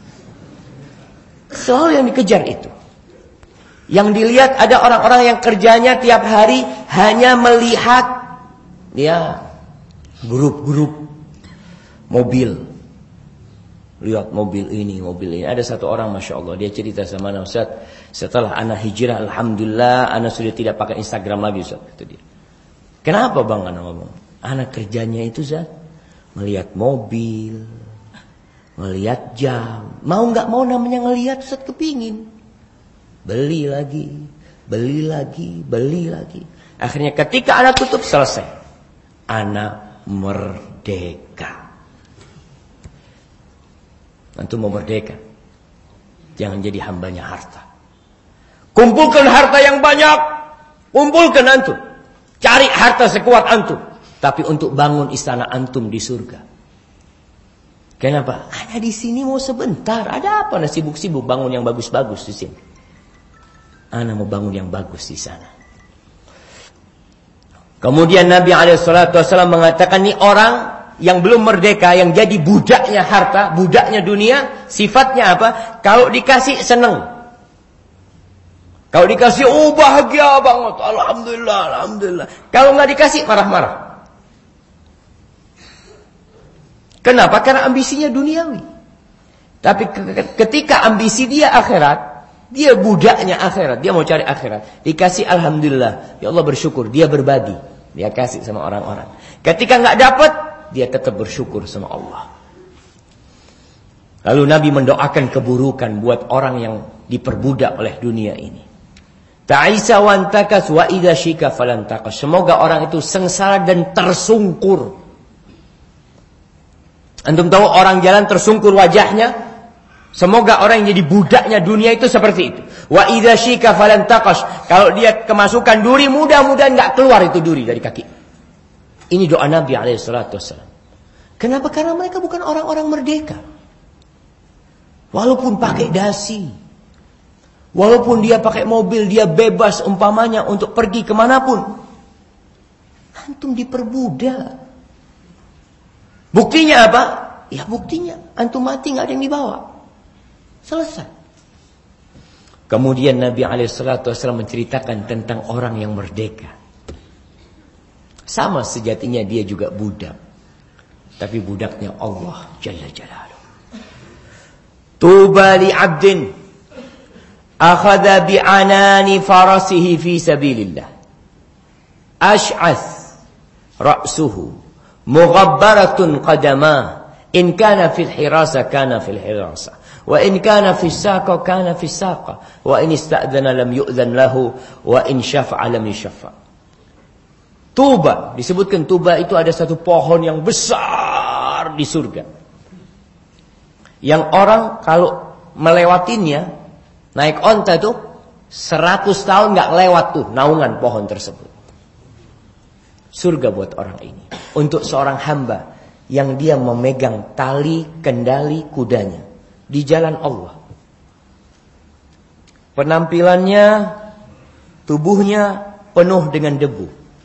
Selalu yang dikejar itu. Yang dilihat ada orang-orang yang kerjanya tiap hari hanya melihat ya grup-grup mobil. Lihat mobil ini, mobil ini. Ada satu orang Masya Allah, dia cerita sama anak, Ustaz, setelah anak hijrah, alhamdulillah anak sudah tidak pakai Instagram lagi, Ustaz, kata dia. Kenapa bang anak ngomong? Anak kerjanya itu, Ustaz, melihat mobil, melihat jam. Mau gak mau namanya ngelihat, Ustaz, kepingin. Beli lagi, beli lagi, beli lagi. Akhirnya ketika anak tutup, selesai. Anak merdeka. Antum mau merdeka, jangan jadi hambanya harta. Kumpulkan harta yang banyak, kumpulkan antum. Cari harta sekuat antum, tapi untuk bangun istana antum di surga. Kenapa? Ana di sini mau sebentar. Ada apa? Ana sibuk-sibuk bangun yang bagus-bagus di sini. Ana mau bangun yang bagus di sana. Kemudian Nabi alaihi salatu wasallam mengatakan, ini orang yang belum merdeka, yang jadi budaknya harta, budaknya dunia, sifatnya apa? Kalau dikasih senang. Kalau dikasih, oh bahagia banget, alhamdulillah, alhamdulillah. Kalau nggak dikasih, marah-marah. Kenapa? Karena ambisinya duniawi. Tapi ketika ambisi dia akhirat, dia budaknya akhirat, dia mau cari akhirat. Dikasih, alhamdulillah, ya Allah bersyukur, dia berbagi, dia kasih sama orang-orang. Ketika nggak dapat, dia tetap bersyukur sama Allah. Lalu Nabi mendoakan keburukan buat orang yang diperbudak oleh dunia ini. Ta'isa wa antakas wa idza syika falan taqash. Semoga orang itu sengsara dan tersungkur. Antum tahu orang jalan tersungkur wajahnya? Semoga orang yang jadi budaknya dunia itu seperti itu. Wa idza syika falan taqash. Kalau dia kemasukan duri, mudah-mudahan enggak keluar itu duri dari kaki. Ini doa Nabi alaihi salatu wassalam. Kenapa? Karena mereka bukan orang-orang merdeka. Walaupun pakai dasi, walaupun dia pakai mobil, dia bebas umpamanya untuk pergi kemanapun, antum diperbudak. Buktinya apa? Ya buktinya antum mati nggak ada yang dibawa. Selesai. Kemudian Nabi alaihi salatu wassalam menceritakan tentang orang yang merdeka. Sama sejatinya dia juga budak. Tapi budaknya Allah Jalla Jalaluh. Tuba li abdin akhadha bi'anani farasihi fi sabilillah. Ash'ath ra'suhu mughabbaratun qadamah. In kana fil hirasa kana fil hirasa. Wa in kana fis saqa kana fis saqa. Wa in ista'dhana lam yu'dhan lahu. Wa in syafa'a lam yushaffa'. Tuba, disebutkan Tuba itu ada satu pohon yang besar di surga. Yang orang kalau melewatinya, naik onta itu seratus tahun gak lewat tuh naungan pohon tersebut. Surga buat orang ini. Untuk seorang hamba yang dia memegang tali kendali kudanya. di jalan Allah. Penampilannya, tubuhnya penuh dengan debu.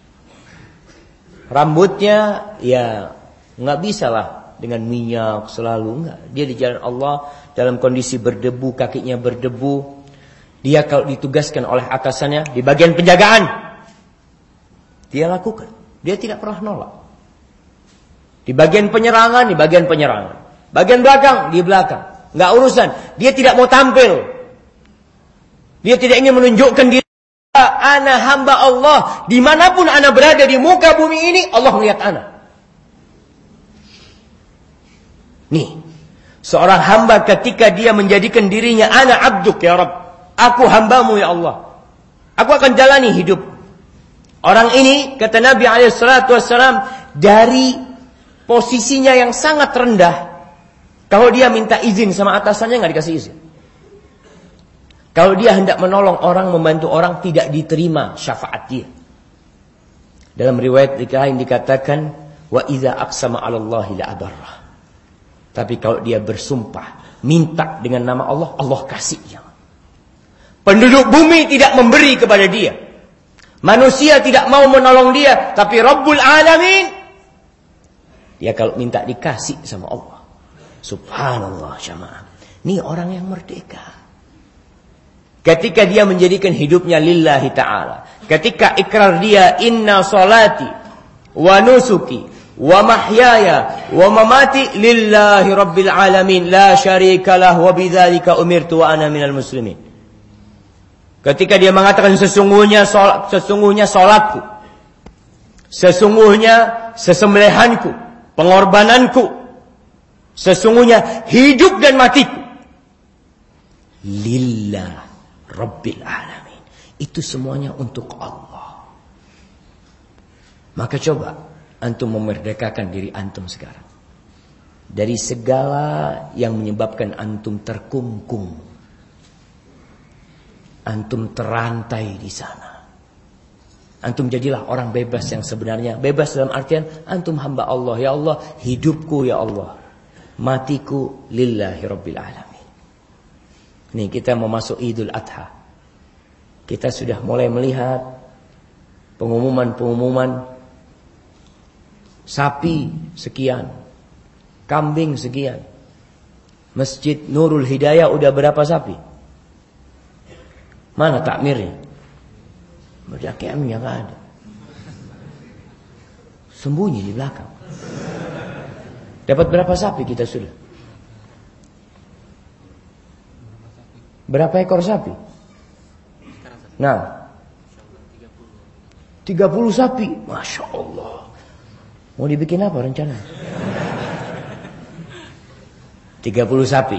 Rambutnya ya nggak bisa lah dengan minyak selalu, enggak. Dia di jalan Allah dalam kondisi berdebu, kakinya berdebu. Dia kalau ditugaskan oleh atasannya di bagian penjagaan, dia lakukan. Dia tidak pernah nolak. Di bagian penyerangan, di bagian penyerangan. Bagian belakang, di belakang. Enggak urusan. Dia tidak mau tampil. Dia tidak ingin menunjukkan diri. Ana hamba Allah. Dimanapun ana berada di muka bumi ini, Allah melihat ana. Nih. Seorang hamba ketika dia menjadikan dirinya, ana abduk ya Rabb. Aku hambamu ya Allah. Aku akan jalani hidup. Orang ini, kata Nabi alaihi salatu wassalam, dari posisinya yang sangat rendah, kalau dia minta izin sama atasannya nggak dikasih izin. Kalau dia hendak menolong orang, membantu orang, tidak diterima syafaat dia. Dalam riwayat lain dikatakan, wa iza aqsama 'ala Allahi la abarra. Tapi kalau dia bersumpah, minta dengan nama Allah, Allah kasihnya. Penduduk bumi tidak memberi kepada dia. Manusia tidak mau menolong dia, tapi Rabbul Alamin, dia kalau minta dikasih sama Allah. Subhanallah jamaah. Ini orang yang merdeka. Ketika dia menjadikan hidupnya lillahi ta'ala. Ketika ikrar dia, inna salati wa nusuki wa mahyaya wa mamati lillahi rabbil alamin la syarika lah wa bidzalika umirtu wa ana minal muslimin. Ketika dia mengatakan sesungguhnya solat, sesungguhnya salatku, sesungguhnya sesembelihanku, pengorbananku, sesungguhnya hidup dan matiku lillah rabbil alamin. Itu semuanya untuk Allah. Maka coba antum memerdekakan diri antum sekarang dari segala yang menyebabkan antum terkungkung. Antum terantai di sana. Antum jadilah orang bebas yang sebenarnya. Bebas dalam artian antum hamba Allah. Ya Allah, hidupku ya Allah, matiku lillahi rabbil alamin. Nih kita mau masuk Idul Adha. Kita sudah mulai melihat pengumuman-pengumuman sapi sekian, kambing sekian. Masjid Nurul Hidayah udah berapa sapi? Mana takmirnya? Berjakimnya nggak ada. Sembunyi di belakang. Dapat berapa sapi kita sudah? Berapa ekor sapi? Nah, tiga puluh sapi. Masya Allah. Mau dibikin apa rencana? tiga puluh sapi.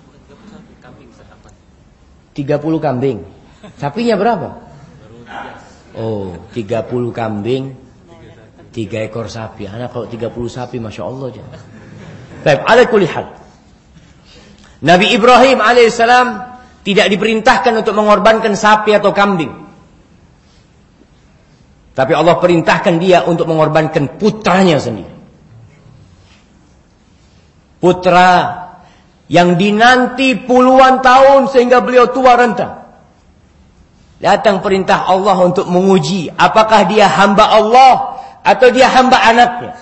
tiga puluh kambing. Sapinya berapa? Oh, tiga puluh kambing, tiga ekor sapi. Anak kalau tiga puluh sapi, Masya Allah. Baik, ala kulli hal. Nabi Ibrahim alaihissalam tidak diperintahkan untuk mengorbankan sapi atau kambing. Tapi Allah perintahkan dia untuk mengorbankan putranya sendiri. Putra yang dinanti puluhan tahun sehingga beliau tua renta. Datang perintah Allah untuk menguji apakah dia hamba Allah atau dia hamba anaknya.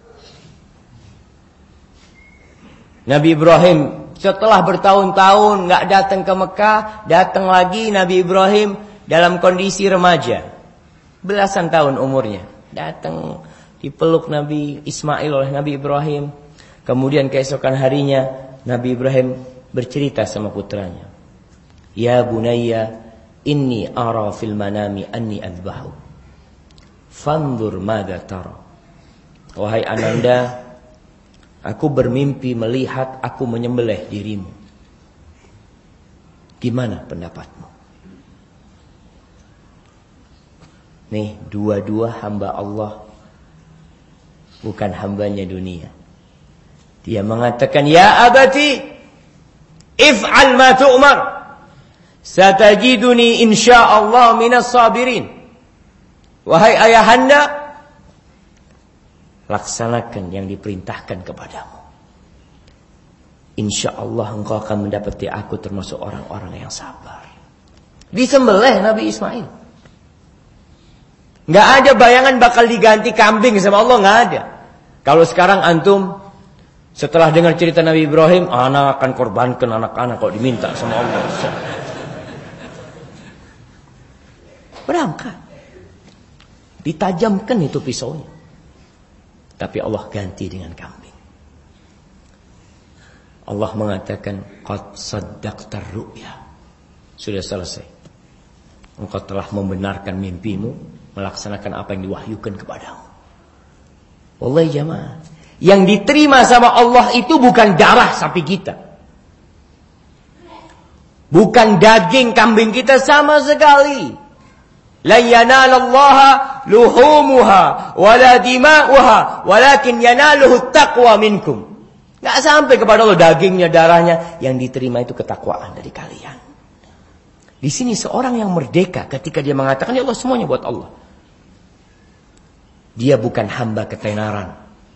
Nabi Ibrahim setelah bertahun-tahun nggak datang ke Mekah, datang lagi Nabi Ibrahim dalam kondisi remaja, belasan tahun umurnya, datang dipeluk Nabi Ismail oleh Nabi Ibrahim. Kemudian keesokan harinya Nabi Ibrahim bercerita sama putranya, ya bunayya inni ara fil manami anni adbahu fanzur madza tara. Wahai ananda, aku bermimpi melihat aku menyembelih dirimu. Gimana pendapatmu? Nih, dua-dua hamba Allah, bukan hambanya dunia. Dia mengatakan, ya abati if'al ma tu'mar, satajiduni insyaallah minas sabirin. Wahai ayahanda, laksanakan yang diperintahkan kepadamu. insya Allah engkau akan mendapati aku termasuk orang-orang yang sabar. Disembelih Nabi Ismail. Nggak ada bayangan bakal diganti kambing sama Allah, nggak ada. Kalau sekarang antum setelah dengar cerita Nabi Ibrahim, anak akan korbankan anak-anak kalau diminta sama Allah. Berangkat. Ditajamkan itu pisaunya. Tapi Allah ganti dengan kambing. Allah mengatakan, qad saddaqtar ru'ya. Sudah selesai. Engkau telah membenarkan mimpimu, melaksanakan apa yang diwahyukan kepadamu. Wallahi jamaah, yang diterima sama Allah itu bukan darah sapi kita, bukan daging kambing kita sama sekali. La yanalallaha luhumuha wala dima'uha walakin yanaluhu taqwa minkum. Enggak sampai kepada Allah dagingnya, darahnya. Yang diterima itu ketakwaan dari kalian. Di sini seorang yang merdeka ketika dia mengatakan, ya Allah semuanya buat Allah. Dia bukan hamba ketenaran.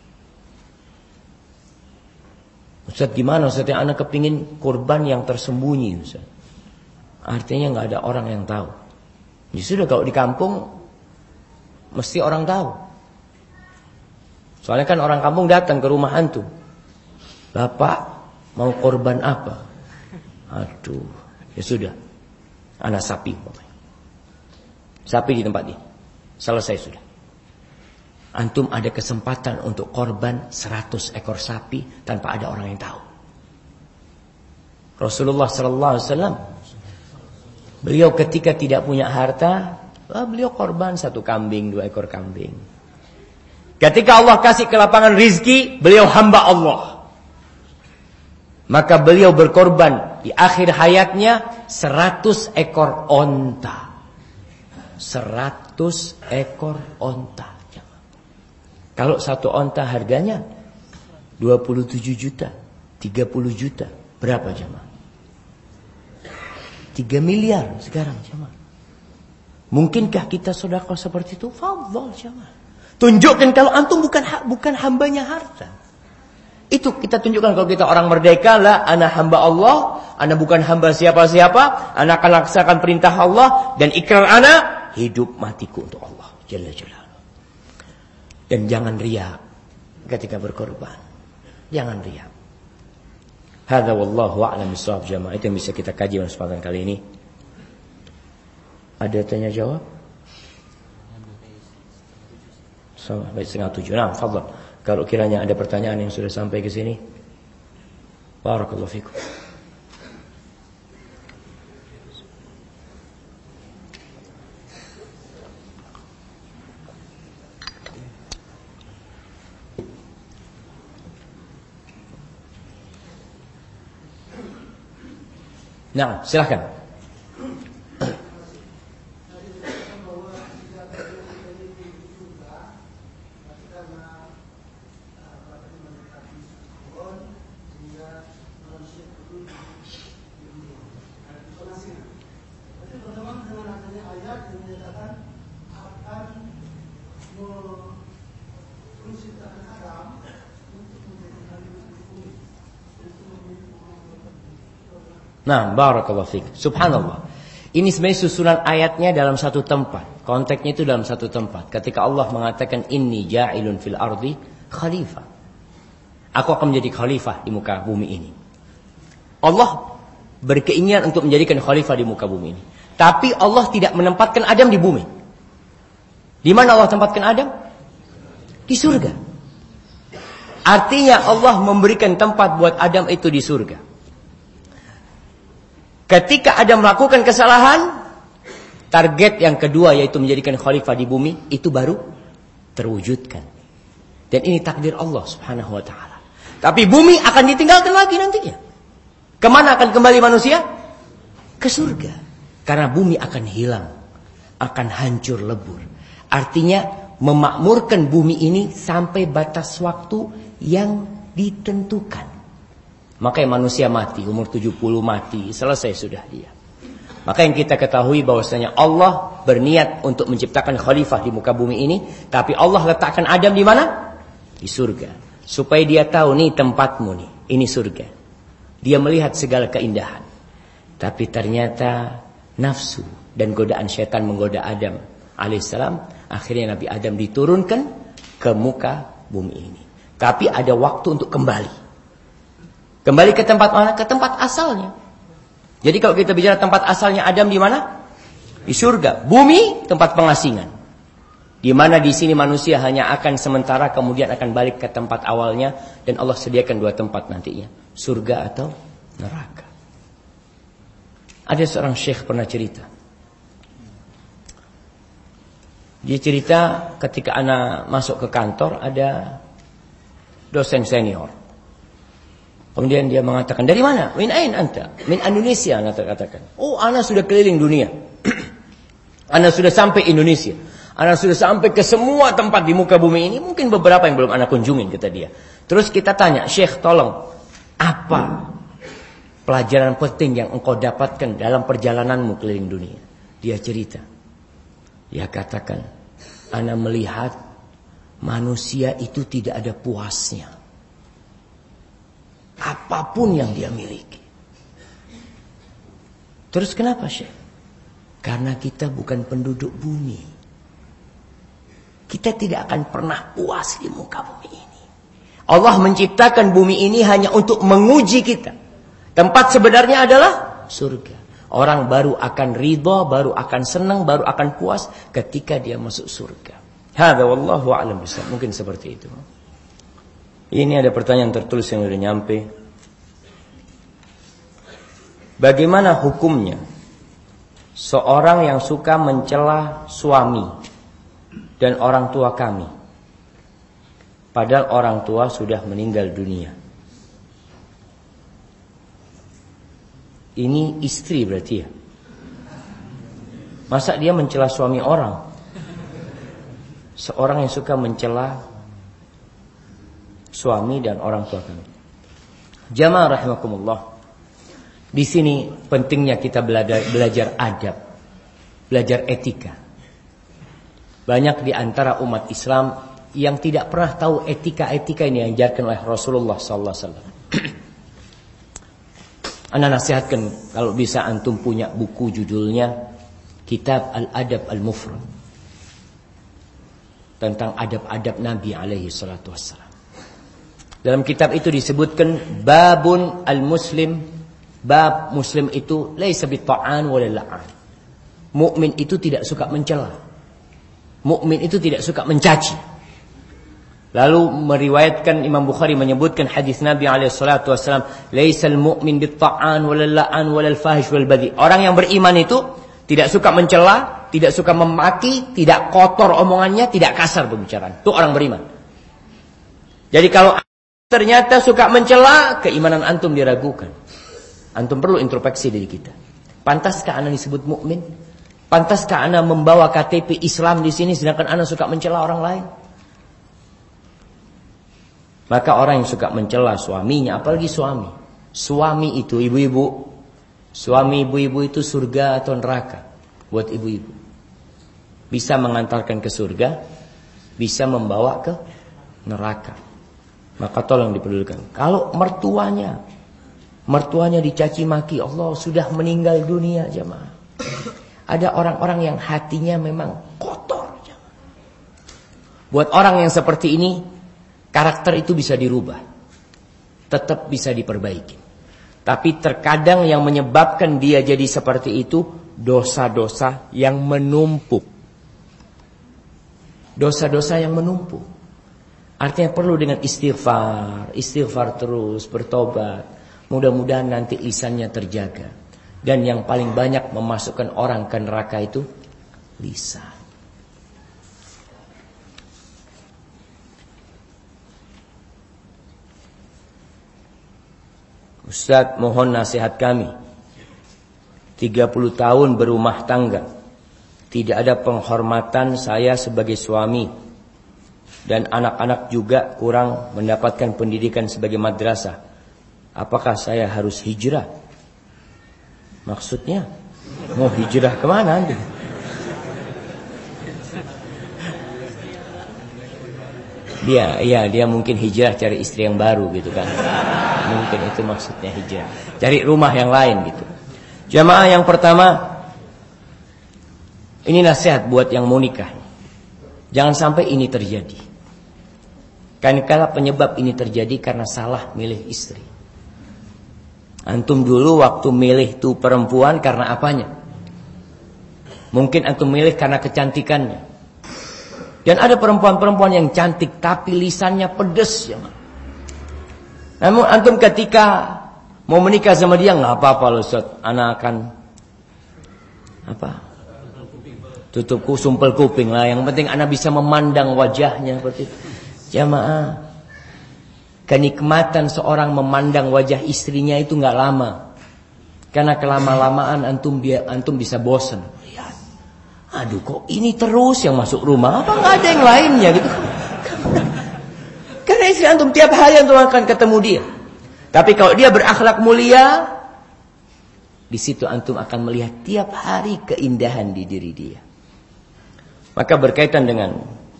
Ustaz gimana Ustaz, yang anak kepingin kurban yang tersembunyi Ustaz. Artinya nggak ada orang yang tahu. Ya sudah, kalau di kampung mesti orang tahu. Soalnya kan orang kampung datang ke rumah antum. Bapak mau korban apa? Aduh, ya sudah. Anak sapi. Sapi di tempat ini. Selesai sudah. Antum ada kesempatan untuk korban seratus ekor sapi tanpa ada orang yang tahu. Rasulullah sallallahu alaihi wasallam, beliau ketika tidak punya harta, beliau korban satu kambing, dua ekor kambing. Ketika Allah kasih kelapangan rizki, beliau hamba Allah. Maka beliau berkorban di akhir hayatnya seratus ekor onta. Seratus ekor onta. Kalau satu onta harganya dua puluh tujuh juta, tiga puluh juta, berapa jemaah? tiga miliar sekarang jemaah. Mungkinkah kita sedekah seperti itu? Fadhol jemaah. Tunjukkan kalau antum bukan bukan hambanya harta. Itu kita tunjukkan kalau kita orang merdeka lah, ana hamba Allah, ana bukan hamba siapa-siapa, ana akan laksanakan perintah Allah dan ikrar ana hidup matiku untuk Allah jalla jalla. Dan jangan riya ketika berkorban. Jangan riya. Hadza wallahu a'lam bissawab jamaah. Itu yang bisa kita kaji pada kesempatan kali ini. Ada tanya jawab? Sampai setengah tujuh. Nah, fadhal. Kalau kiranya ada pertanyaan yang sudah sampai ke sini. Barakallahu fikum. Nah, silakan. Nah, barakallahu fiik. Subhanallah. Ini sebenarnya susunan ayatnya dalam satu tempat. Konteksnya itu dalam satu tempat. Ketika Allah mengatakan inni ja'ilun fil ardi khalifah. Aku akan menjadi khalifah di muka bumi ini. Allah berkeinginan untuk menjadikan khalifah di muka bumi ini. Tapi Allah tidak menempatkan Adam di bumi. Di mana Allah tempatkan Adam? Di surga. Artinya Allah memberikan tempat buat Adam itu di surga. Ketika Adam melakukan kesalahan, target yang kedua yaitu menjadikan khalifah di bumi itu baru terwujudkan. Dan ini takdir Allah Subhanahu wa taala. Tapi bumi akan ditinggalkan lagi nantinya. Kemana akan kembali manusia? Ke surga. Karena bumi akan hilang, akan hancur lebur. Artinya memakmurkan bumi ini sampai batas waktu yang ditentukan. Makanya manusia mati, umur tujuh puluh mati, selesai sudah dia. Maka yang kita ketahui bahwasanya Allah berniat untuk menciptakan khalifah di muka bumi ini, tapi Allah letakkan Adam di mana? Di surga. Supaya dia tahu nih tempatmu nih, ini surga. Dia melihat segala keindahan. Tapi ternyata nafsu dan godaan syaitan menggoda Adam alaihissalam. Akhirnya Nabi Adam diturunkan ke muka bumi ini. Tapi ada waktu untuk kembali. Kembali ke tempat mana? Ke tempat asalnya. Jadi kalau kita bicara tempat asalnya Adam di mana? Di surga. Bumi tempat pengasingan. Di mana di sini manusia hanya akan sementara, kemudian akan balik ke tempat awalnya, dan Allah sediakan dua tempat nantinya, surga atau neraka. Ada seorang syekh pernah cerita. Dia cerita ketika anak masuk ke kantor ada dosen senior. Kemudian dia mengatakan, dari mana? Min ain anta? Min Indonesia, anak katakan. Oh, anak sudah keliling dunia. Anak sudah sampai Indonesia. Anak sudah sampai ke semua tempat di muka bumi ini. Mungkin beberapa yang belum anak kunjungin, kata dia. Terus kita tanya, Syekh tolong, apa pelajaran penting yang engkau dapatkan dalam perjalananmu keliling dunia? Dia cerita. Dia katakan, anak melihat manusia itu tidak ada puasnya. Apapun yang dia miliki. Terus kenapa, Syekh? Karena kita bukan penduduk bumi. Kita tidak akan pernah puas di muka bumi ini. Allah menciptakan bumi ini hanya untuk menguji kita. Tempat sebenarnya adalah surga. Orang baru akan ridha, baru akan senang, baru akan puas ketika dia masuk surga. Hadza wallahu a'lam bishawab. Mungkin seperti itu. Ini ada pertanyaan tertulis yang sudah nyampe. Bagaimana hukumnya seorang yang suka mencela suami dan orang tua kami, padahal orang tua sudah meninggal dunia? Ini istri berarti ya? Masa dia mencela suami orang? Seorang yang suka mencela suami dan orang tua kami. Jamaah rahimakumullah. Di sini pentingnya kita belajar, belajar adab, belajar etika. Banyak di antara umat Islam yang tidak pernah tahu etika-etika ini yang diajarkan oleh Rasulullah sallallahu alaihi wasallam. Ana nasihatkan kalau bisa antum punya buku judulnya Kitab Al-Adab Al-Mufrad, tentang adab-adab Nabi alaihi salatu wassalam. Dalam kitab itu disebutkan babun al-muslim, bab muslim itu laisa bitta'an wala la'an. Mukmin itu tidak suka mencela. Mukmin itu tidak suka mencaci. Lalu meriwayatkan Imam Bukhari menyebutkan hadis Nabi alaihi salatu wasallam, "Laisal mu'min bit-ta'an wal la'an wal fahish wal badhi." Orang yang beriman itu tidak suka mencela, tidak suka memaki, tidak kotor omongannya, tidak kasar berbicara. Itu orang beriman. Jadi kalau ternyata suka mencela, keimanan antum diragukan. Antum perlu introspeksi diri kita. Pantaskah anda disebut mukmin? Pantaskah anda membawa K T P Islam di sini sedangkan anda suka mencela orang lain? Maka orang yang suka mencela suaminya, apalagi suami. Suami itu ibu-ibu. Suami ibu-ibu itu surga atau neraka buat ibu-ibu. Bisa mengantarkan ke surga, bisa membawa ke neraka. Maka tolong dipedulikan. Kalau mertuanya, mertuanya dicaci maki, Allah sudah meninggal dunia, jemaah. Ada orang-orang yang hatinya memang kotor. Buat orang yang seperti ini, karakter itu bisa dirubah. Tetap bisa diperbaiki. Tapi terkadang yang menyebabkan dia jadi seperti itu, dosa-dosa yang menumpuk. Dosa-dosa yang menumpuk. Artinya perlu dengan istighfar. Istighfar terus, bertobat. Mudah-mudahan nanti lisannya terjaga. Dan yang paling banyak memasukkan orang ke neraka itu lisan. Ustaz, mohon nasihat kami. tiga puluh tahun berumah tangga. Tidak ada penghormatan saya sebagai suami. Dan anak-anak juga kurang mendapatkan pendidikan sebagai madrasah. Apakah saya harus hijrah? Maksudnya mau hijrah kemana anda? Dia, ya dia mungkin hijrah cari istri yang baru gitu kan. mungkin itu maksudnya hijrah. Cari rumah yang lain gitu. Jamaah yang pertama, ini nasihat buat yang mau nikah. Jangan sampai ini terjadi. Kadang-kadang penyebab ini terjadi karena salah milih istri. Antum dulu waktu milih tuh perempuan karena apanya? Mungkin antum milih karena kecantikannya. Dan ada perempuan-perempuan yang cantik tapi lisannya pedes ya. Namun antum ketika mau menikah sama dia, nggak apa-apa loh Ustaz, anak akan apa? Tutup sumpel kuping lah. Yang penting anak bisa memandang wajahnya seperti itu. Jamaah, kenikmatan seorang memandang wajah istrinya itu nggak lama. Karena kelama-lamaan antum antum bisa bosan. Lihat, aduh kok ini terus yang masuk rumah, apa nggak ada yang lainnya gitu? Karena istri antum tiap hari antum akan ketemu dia. Tapi kalau dia berakhlak mulia, di situ antum akan melihat tiap hari keindahan di diri dia. Maka berkaitan dengan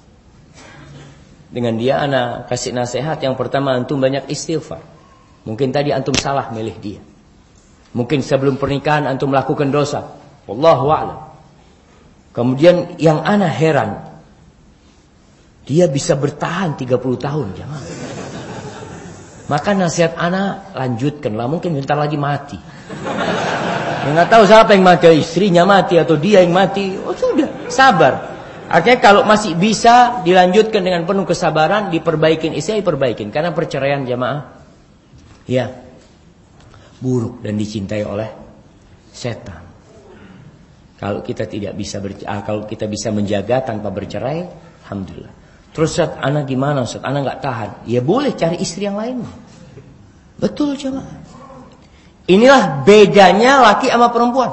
dengan dia, ana kasih nasihat yang pertama, antum banyak istighfar. Mungkin tadi antum salah milih dia. Mungkin sebelum pernikahan antum melakukan dosa. Wallahu a'lam. Kemudian yang ana heran, dia bisa bertahan tiga puluh tahun, jamaah. Maka nasihat ana, lanjutkanlah, mungkin bentar lagi mati. Ya, nggak tahu siapa yang mati, istrinya mati atau dia yang mati. Oh sudah, sabar. Artinya kalau masih bisa dilanjutkan dengan penuh kesabaran, diperbaikin istri, diperbaikin. Karena perceraian jamaah, ya, buruk dan dicintai oleh setan. Kalau kita tidak bisa ber, kalau kita bisa menjaga tanpa bercerai, alhamdulillah. Terus Ustaz, anak gimana Ustaz? Anak nggak tahan. Ya boleh cari istri yang lain. Betul jamaah. Inilah bedanya laki sama perempuan.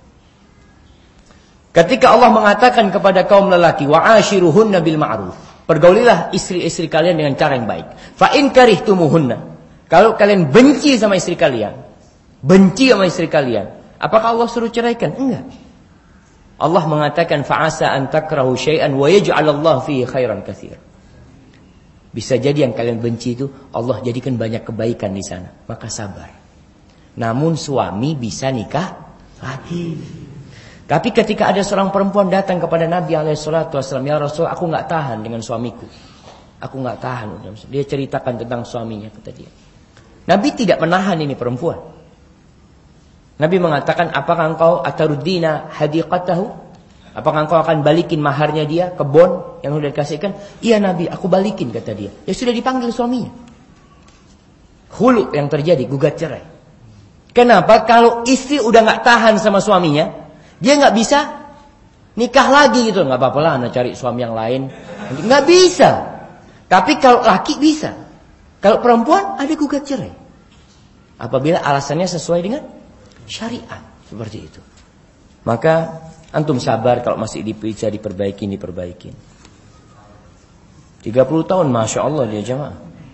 Ketika Allah mengatakan kepada kaum lelaki, wa'ashiruhunna bil ma'ruf, pergaulilah istri-istri kalian dengan cara yang baik. Fa in karihtumuhunna, kalau kalian benci sama istri kalian, benci sama istri kalian, apakah Allah suruh ceraikan? Enggak. Allah mengatakan fa'asa an takrahu syai'an wa yaj'alallahu fihi khairan katsir. Bisa jadi yang kalian benci itu Allah jadikan banyak kebaikan di sana. Maka sabar. Namun suami bisa nikah lagi. Tapi ketika ada seorang perempuan datang kepada Nabi alaihi salatu wasallam, ya Rasul, aku enggak tahan dengan suamiku. Aku enggak tahan. Dia ceritakan tentang suaminya, kata dia. Nabi tidak menahan ini perempuan. Nabi mengatakan, apakah engkau ataruddina hadiqatahu? Apakah engkau akan balikin maharnya dia, kebon yang sudah dikasihkan? Iya Nabi, aku balikin, kata dia. Ya sudah dipanggil suaminya. Hulu yang terjadi, gugat cerai. Kenapa? Kalau istri udah gak tahan sama suaminya, dia gak bisa nikah lagi gitu. Gak apa-apa lah, anak cari suami yang lain. Gak bisa. Tapi kalau laki bisa. Kalau perempuan ada gugat cerai. Apabila alasannya sesuai dengan syariat, seperti itu. Maka antum sabar, kalau masih bisa diperbaiki, diperbaiki. tiga puluh tahun, Masya Allah dia jamaah.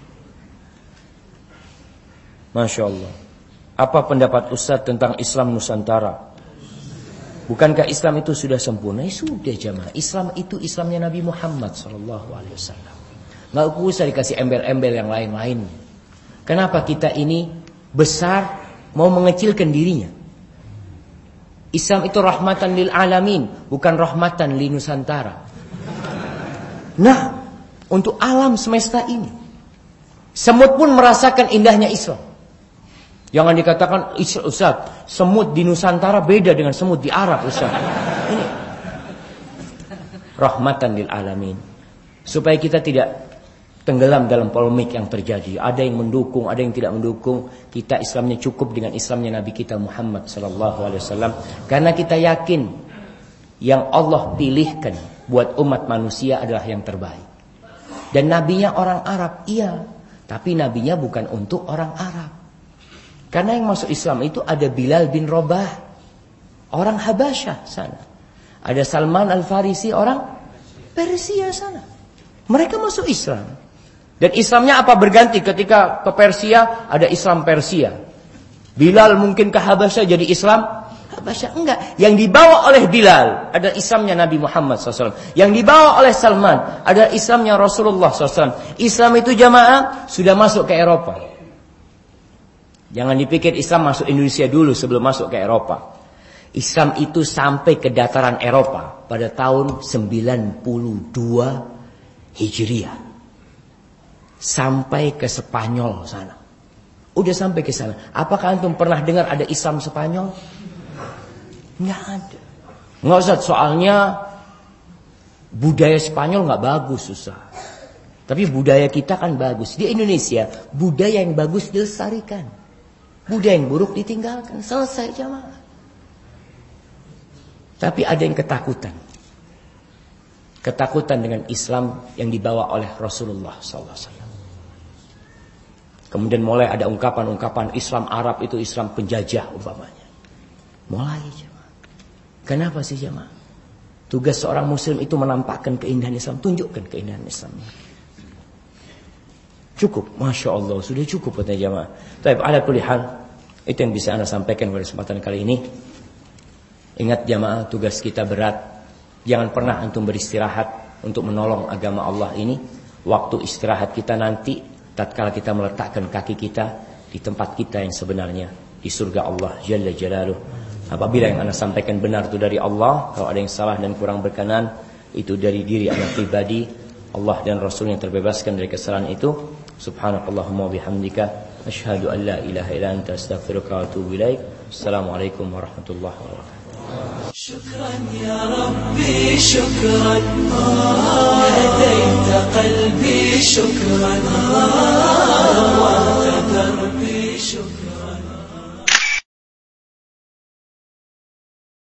Masya Allah. Apa pendapat Ustaz tentang Islam Nusantara? Bukankah Islam itu sudah sempurna? Ya sudah jamaah. Islam itu Islamnya Nabi Muhammad sallallahu alaihi wasallam. Nggak usah dikasih embel-embel yang lain-lain. Kenapa kita ini besar mau mengecilkan dirinya? Islam itu rahmatan lil alamin, bukan rahmatan li Nusantara. Nah, untuk alam semesta ini, semut pun merasakan indahnya Islam. Jangan dikatakan, Ustaz, semut di Nusantara beda dengan semut di Arab, Ustaz. Ini rahmatan lil alamin. Supaya kita tidak tenggelam dalam polemik yang terjadi. Ada yang mendukung, ada yang tidak mendukung. Kita Islamnya cukup dengan Islamnya Nabi kita Muhammad sallallahu alaihi wasallam. Karena kita yakin yang Allah pilihkan buat umat manusia adalah yang terbaik. Dan nabinya orang Arab, iya. Tapi nabinya bukan untuk orang Arab. Karena yang masuk Islam itu ada Bilal bin Rabah, orang Habasyah sana. Ada Salman Al-Farisi, orang Persia sana. Mereka masuk Islam. Dan Islamnya apa berganti ketika ke Persia ada Islam Persia. Bilal mungkin ke Habasyah jadi Islam Habasyah. Enggak. Yang dibawa oleh Bilal ada Islamnya Nabi Muhammad shallallahu alaihi wasallam. Yang dibawa oleh Salman ada Islamnya Rasulullah shallallahu alaihi wasallam. Islam itu jamaah sudah masuk ke Eropa. Jangan dipikir Islam masuk Indonesia dulu sebelum masuk ke Eropa. Islam itu sampai ke dataran Eropa pada tahun sembilan puluh dua Hijriah. Sampai ke Spanyol sana. Udah sampai ke sana. Apakah antum pernah dengar ada Islam Spanyol? Nggak ada. Nggak usah, soalnya budaya Spanyol nggak bagus, susah. Tapi budaya kita kan bagus. Di Indonesia, budaya yang bagus dilestarikan. Budaya yang buruk ditinggalkan. Selesai jamaah. Tapi ada yang ketakutan. Ketakutan dengan Islam yang dibawa oleh Rasulullah sallallahu alaihi wasallam. Kemudian mulai ada ungkapan-ungkapan Islam Arab itu Islam penjajah umpamanya. Mulai jemaah. Kenapa sih jemaah? Tugas seorang muslim itu menampakkan keindahan Islam. Tunjukkan keindahan Islam. Cukup, Masya Allah, sudah cukup buatnya jemaah. Tapi ala kulli hal, itu yang bisa anda sampaikan pada kesempatan kali ini. Ingat jemaah, tugas kita berat. Jangan pernah antum beristirahat untuk menolong agama Allah ini. Waktu istirahat kita nanti, tatkala kita meletakkan kaki kita di tempat kita yang sebenarnya, di surga Allah Jalla Jalaluh. Apabila yang anda sampaikan benar itu dari Allah, kalau ada yang salah dan kurang berkenan, itu dari diri anda pribadi. Allah dan Rasul yang terbebaskan dari kesalahan itu. Subhanakallahumma bihamdika asyhadu an la ilaha illa anta astaghfiruka wa atubu ilaik. Assalamualaikum warahmatullahi wabarakatuh. شكرا يا ربي شكرا هديت قلبي شكرا نورت دربي شكرا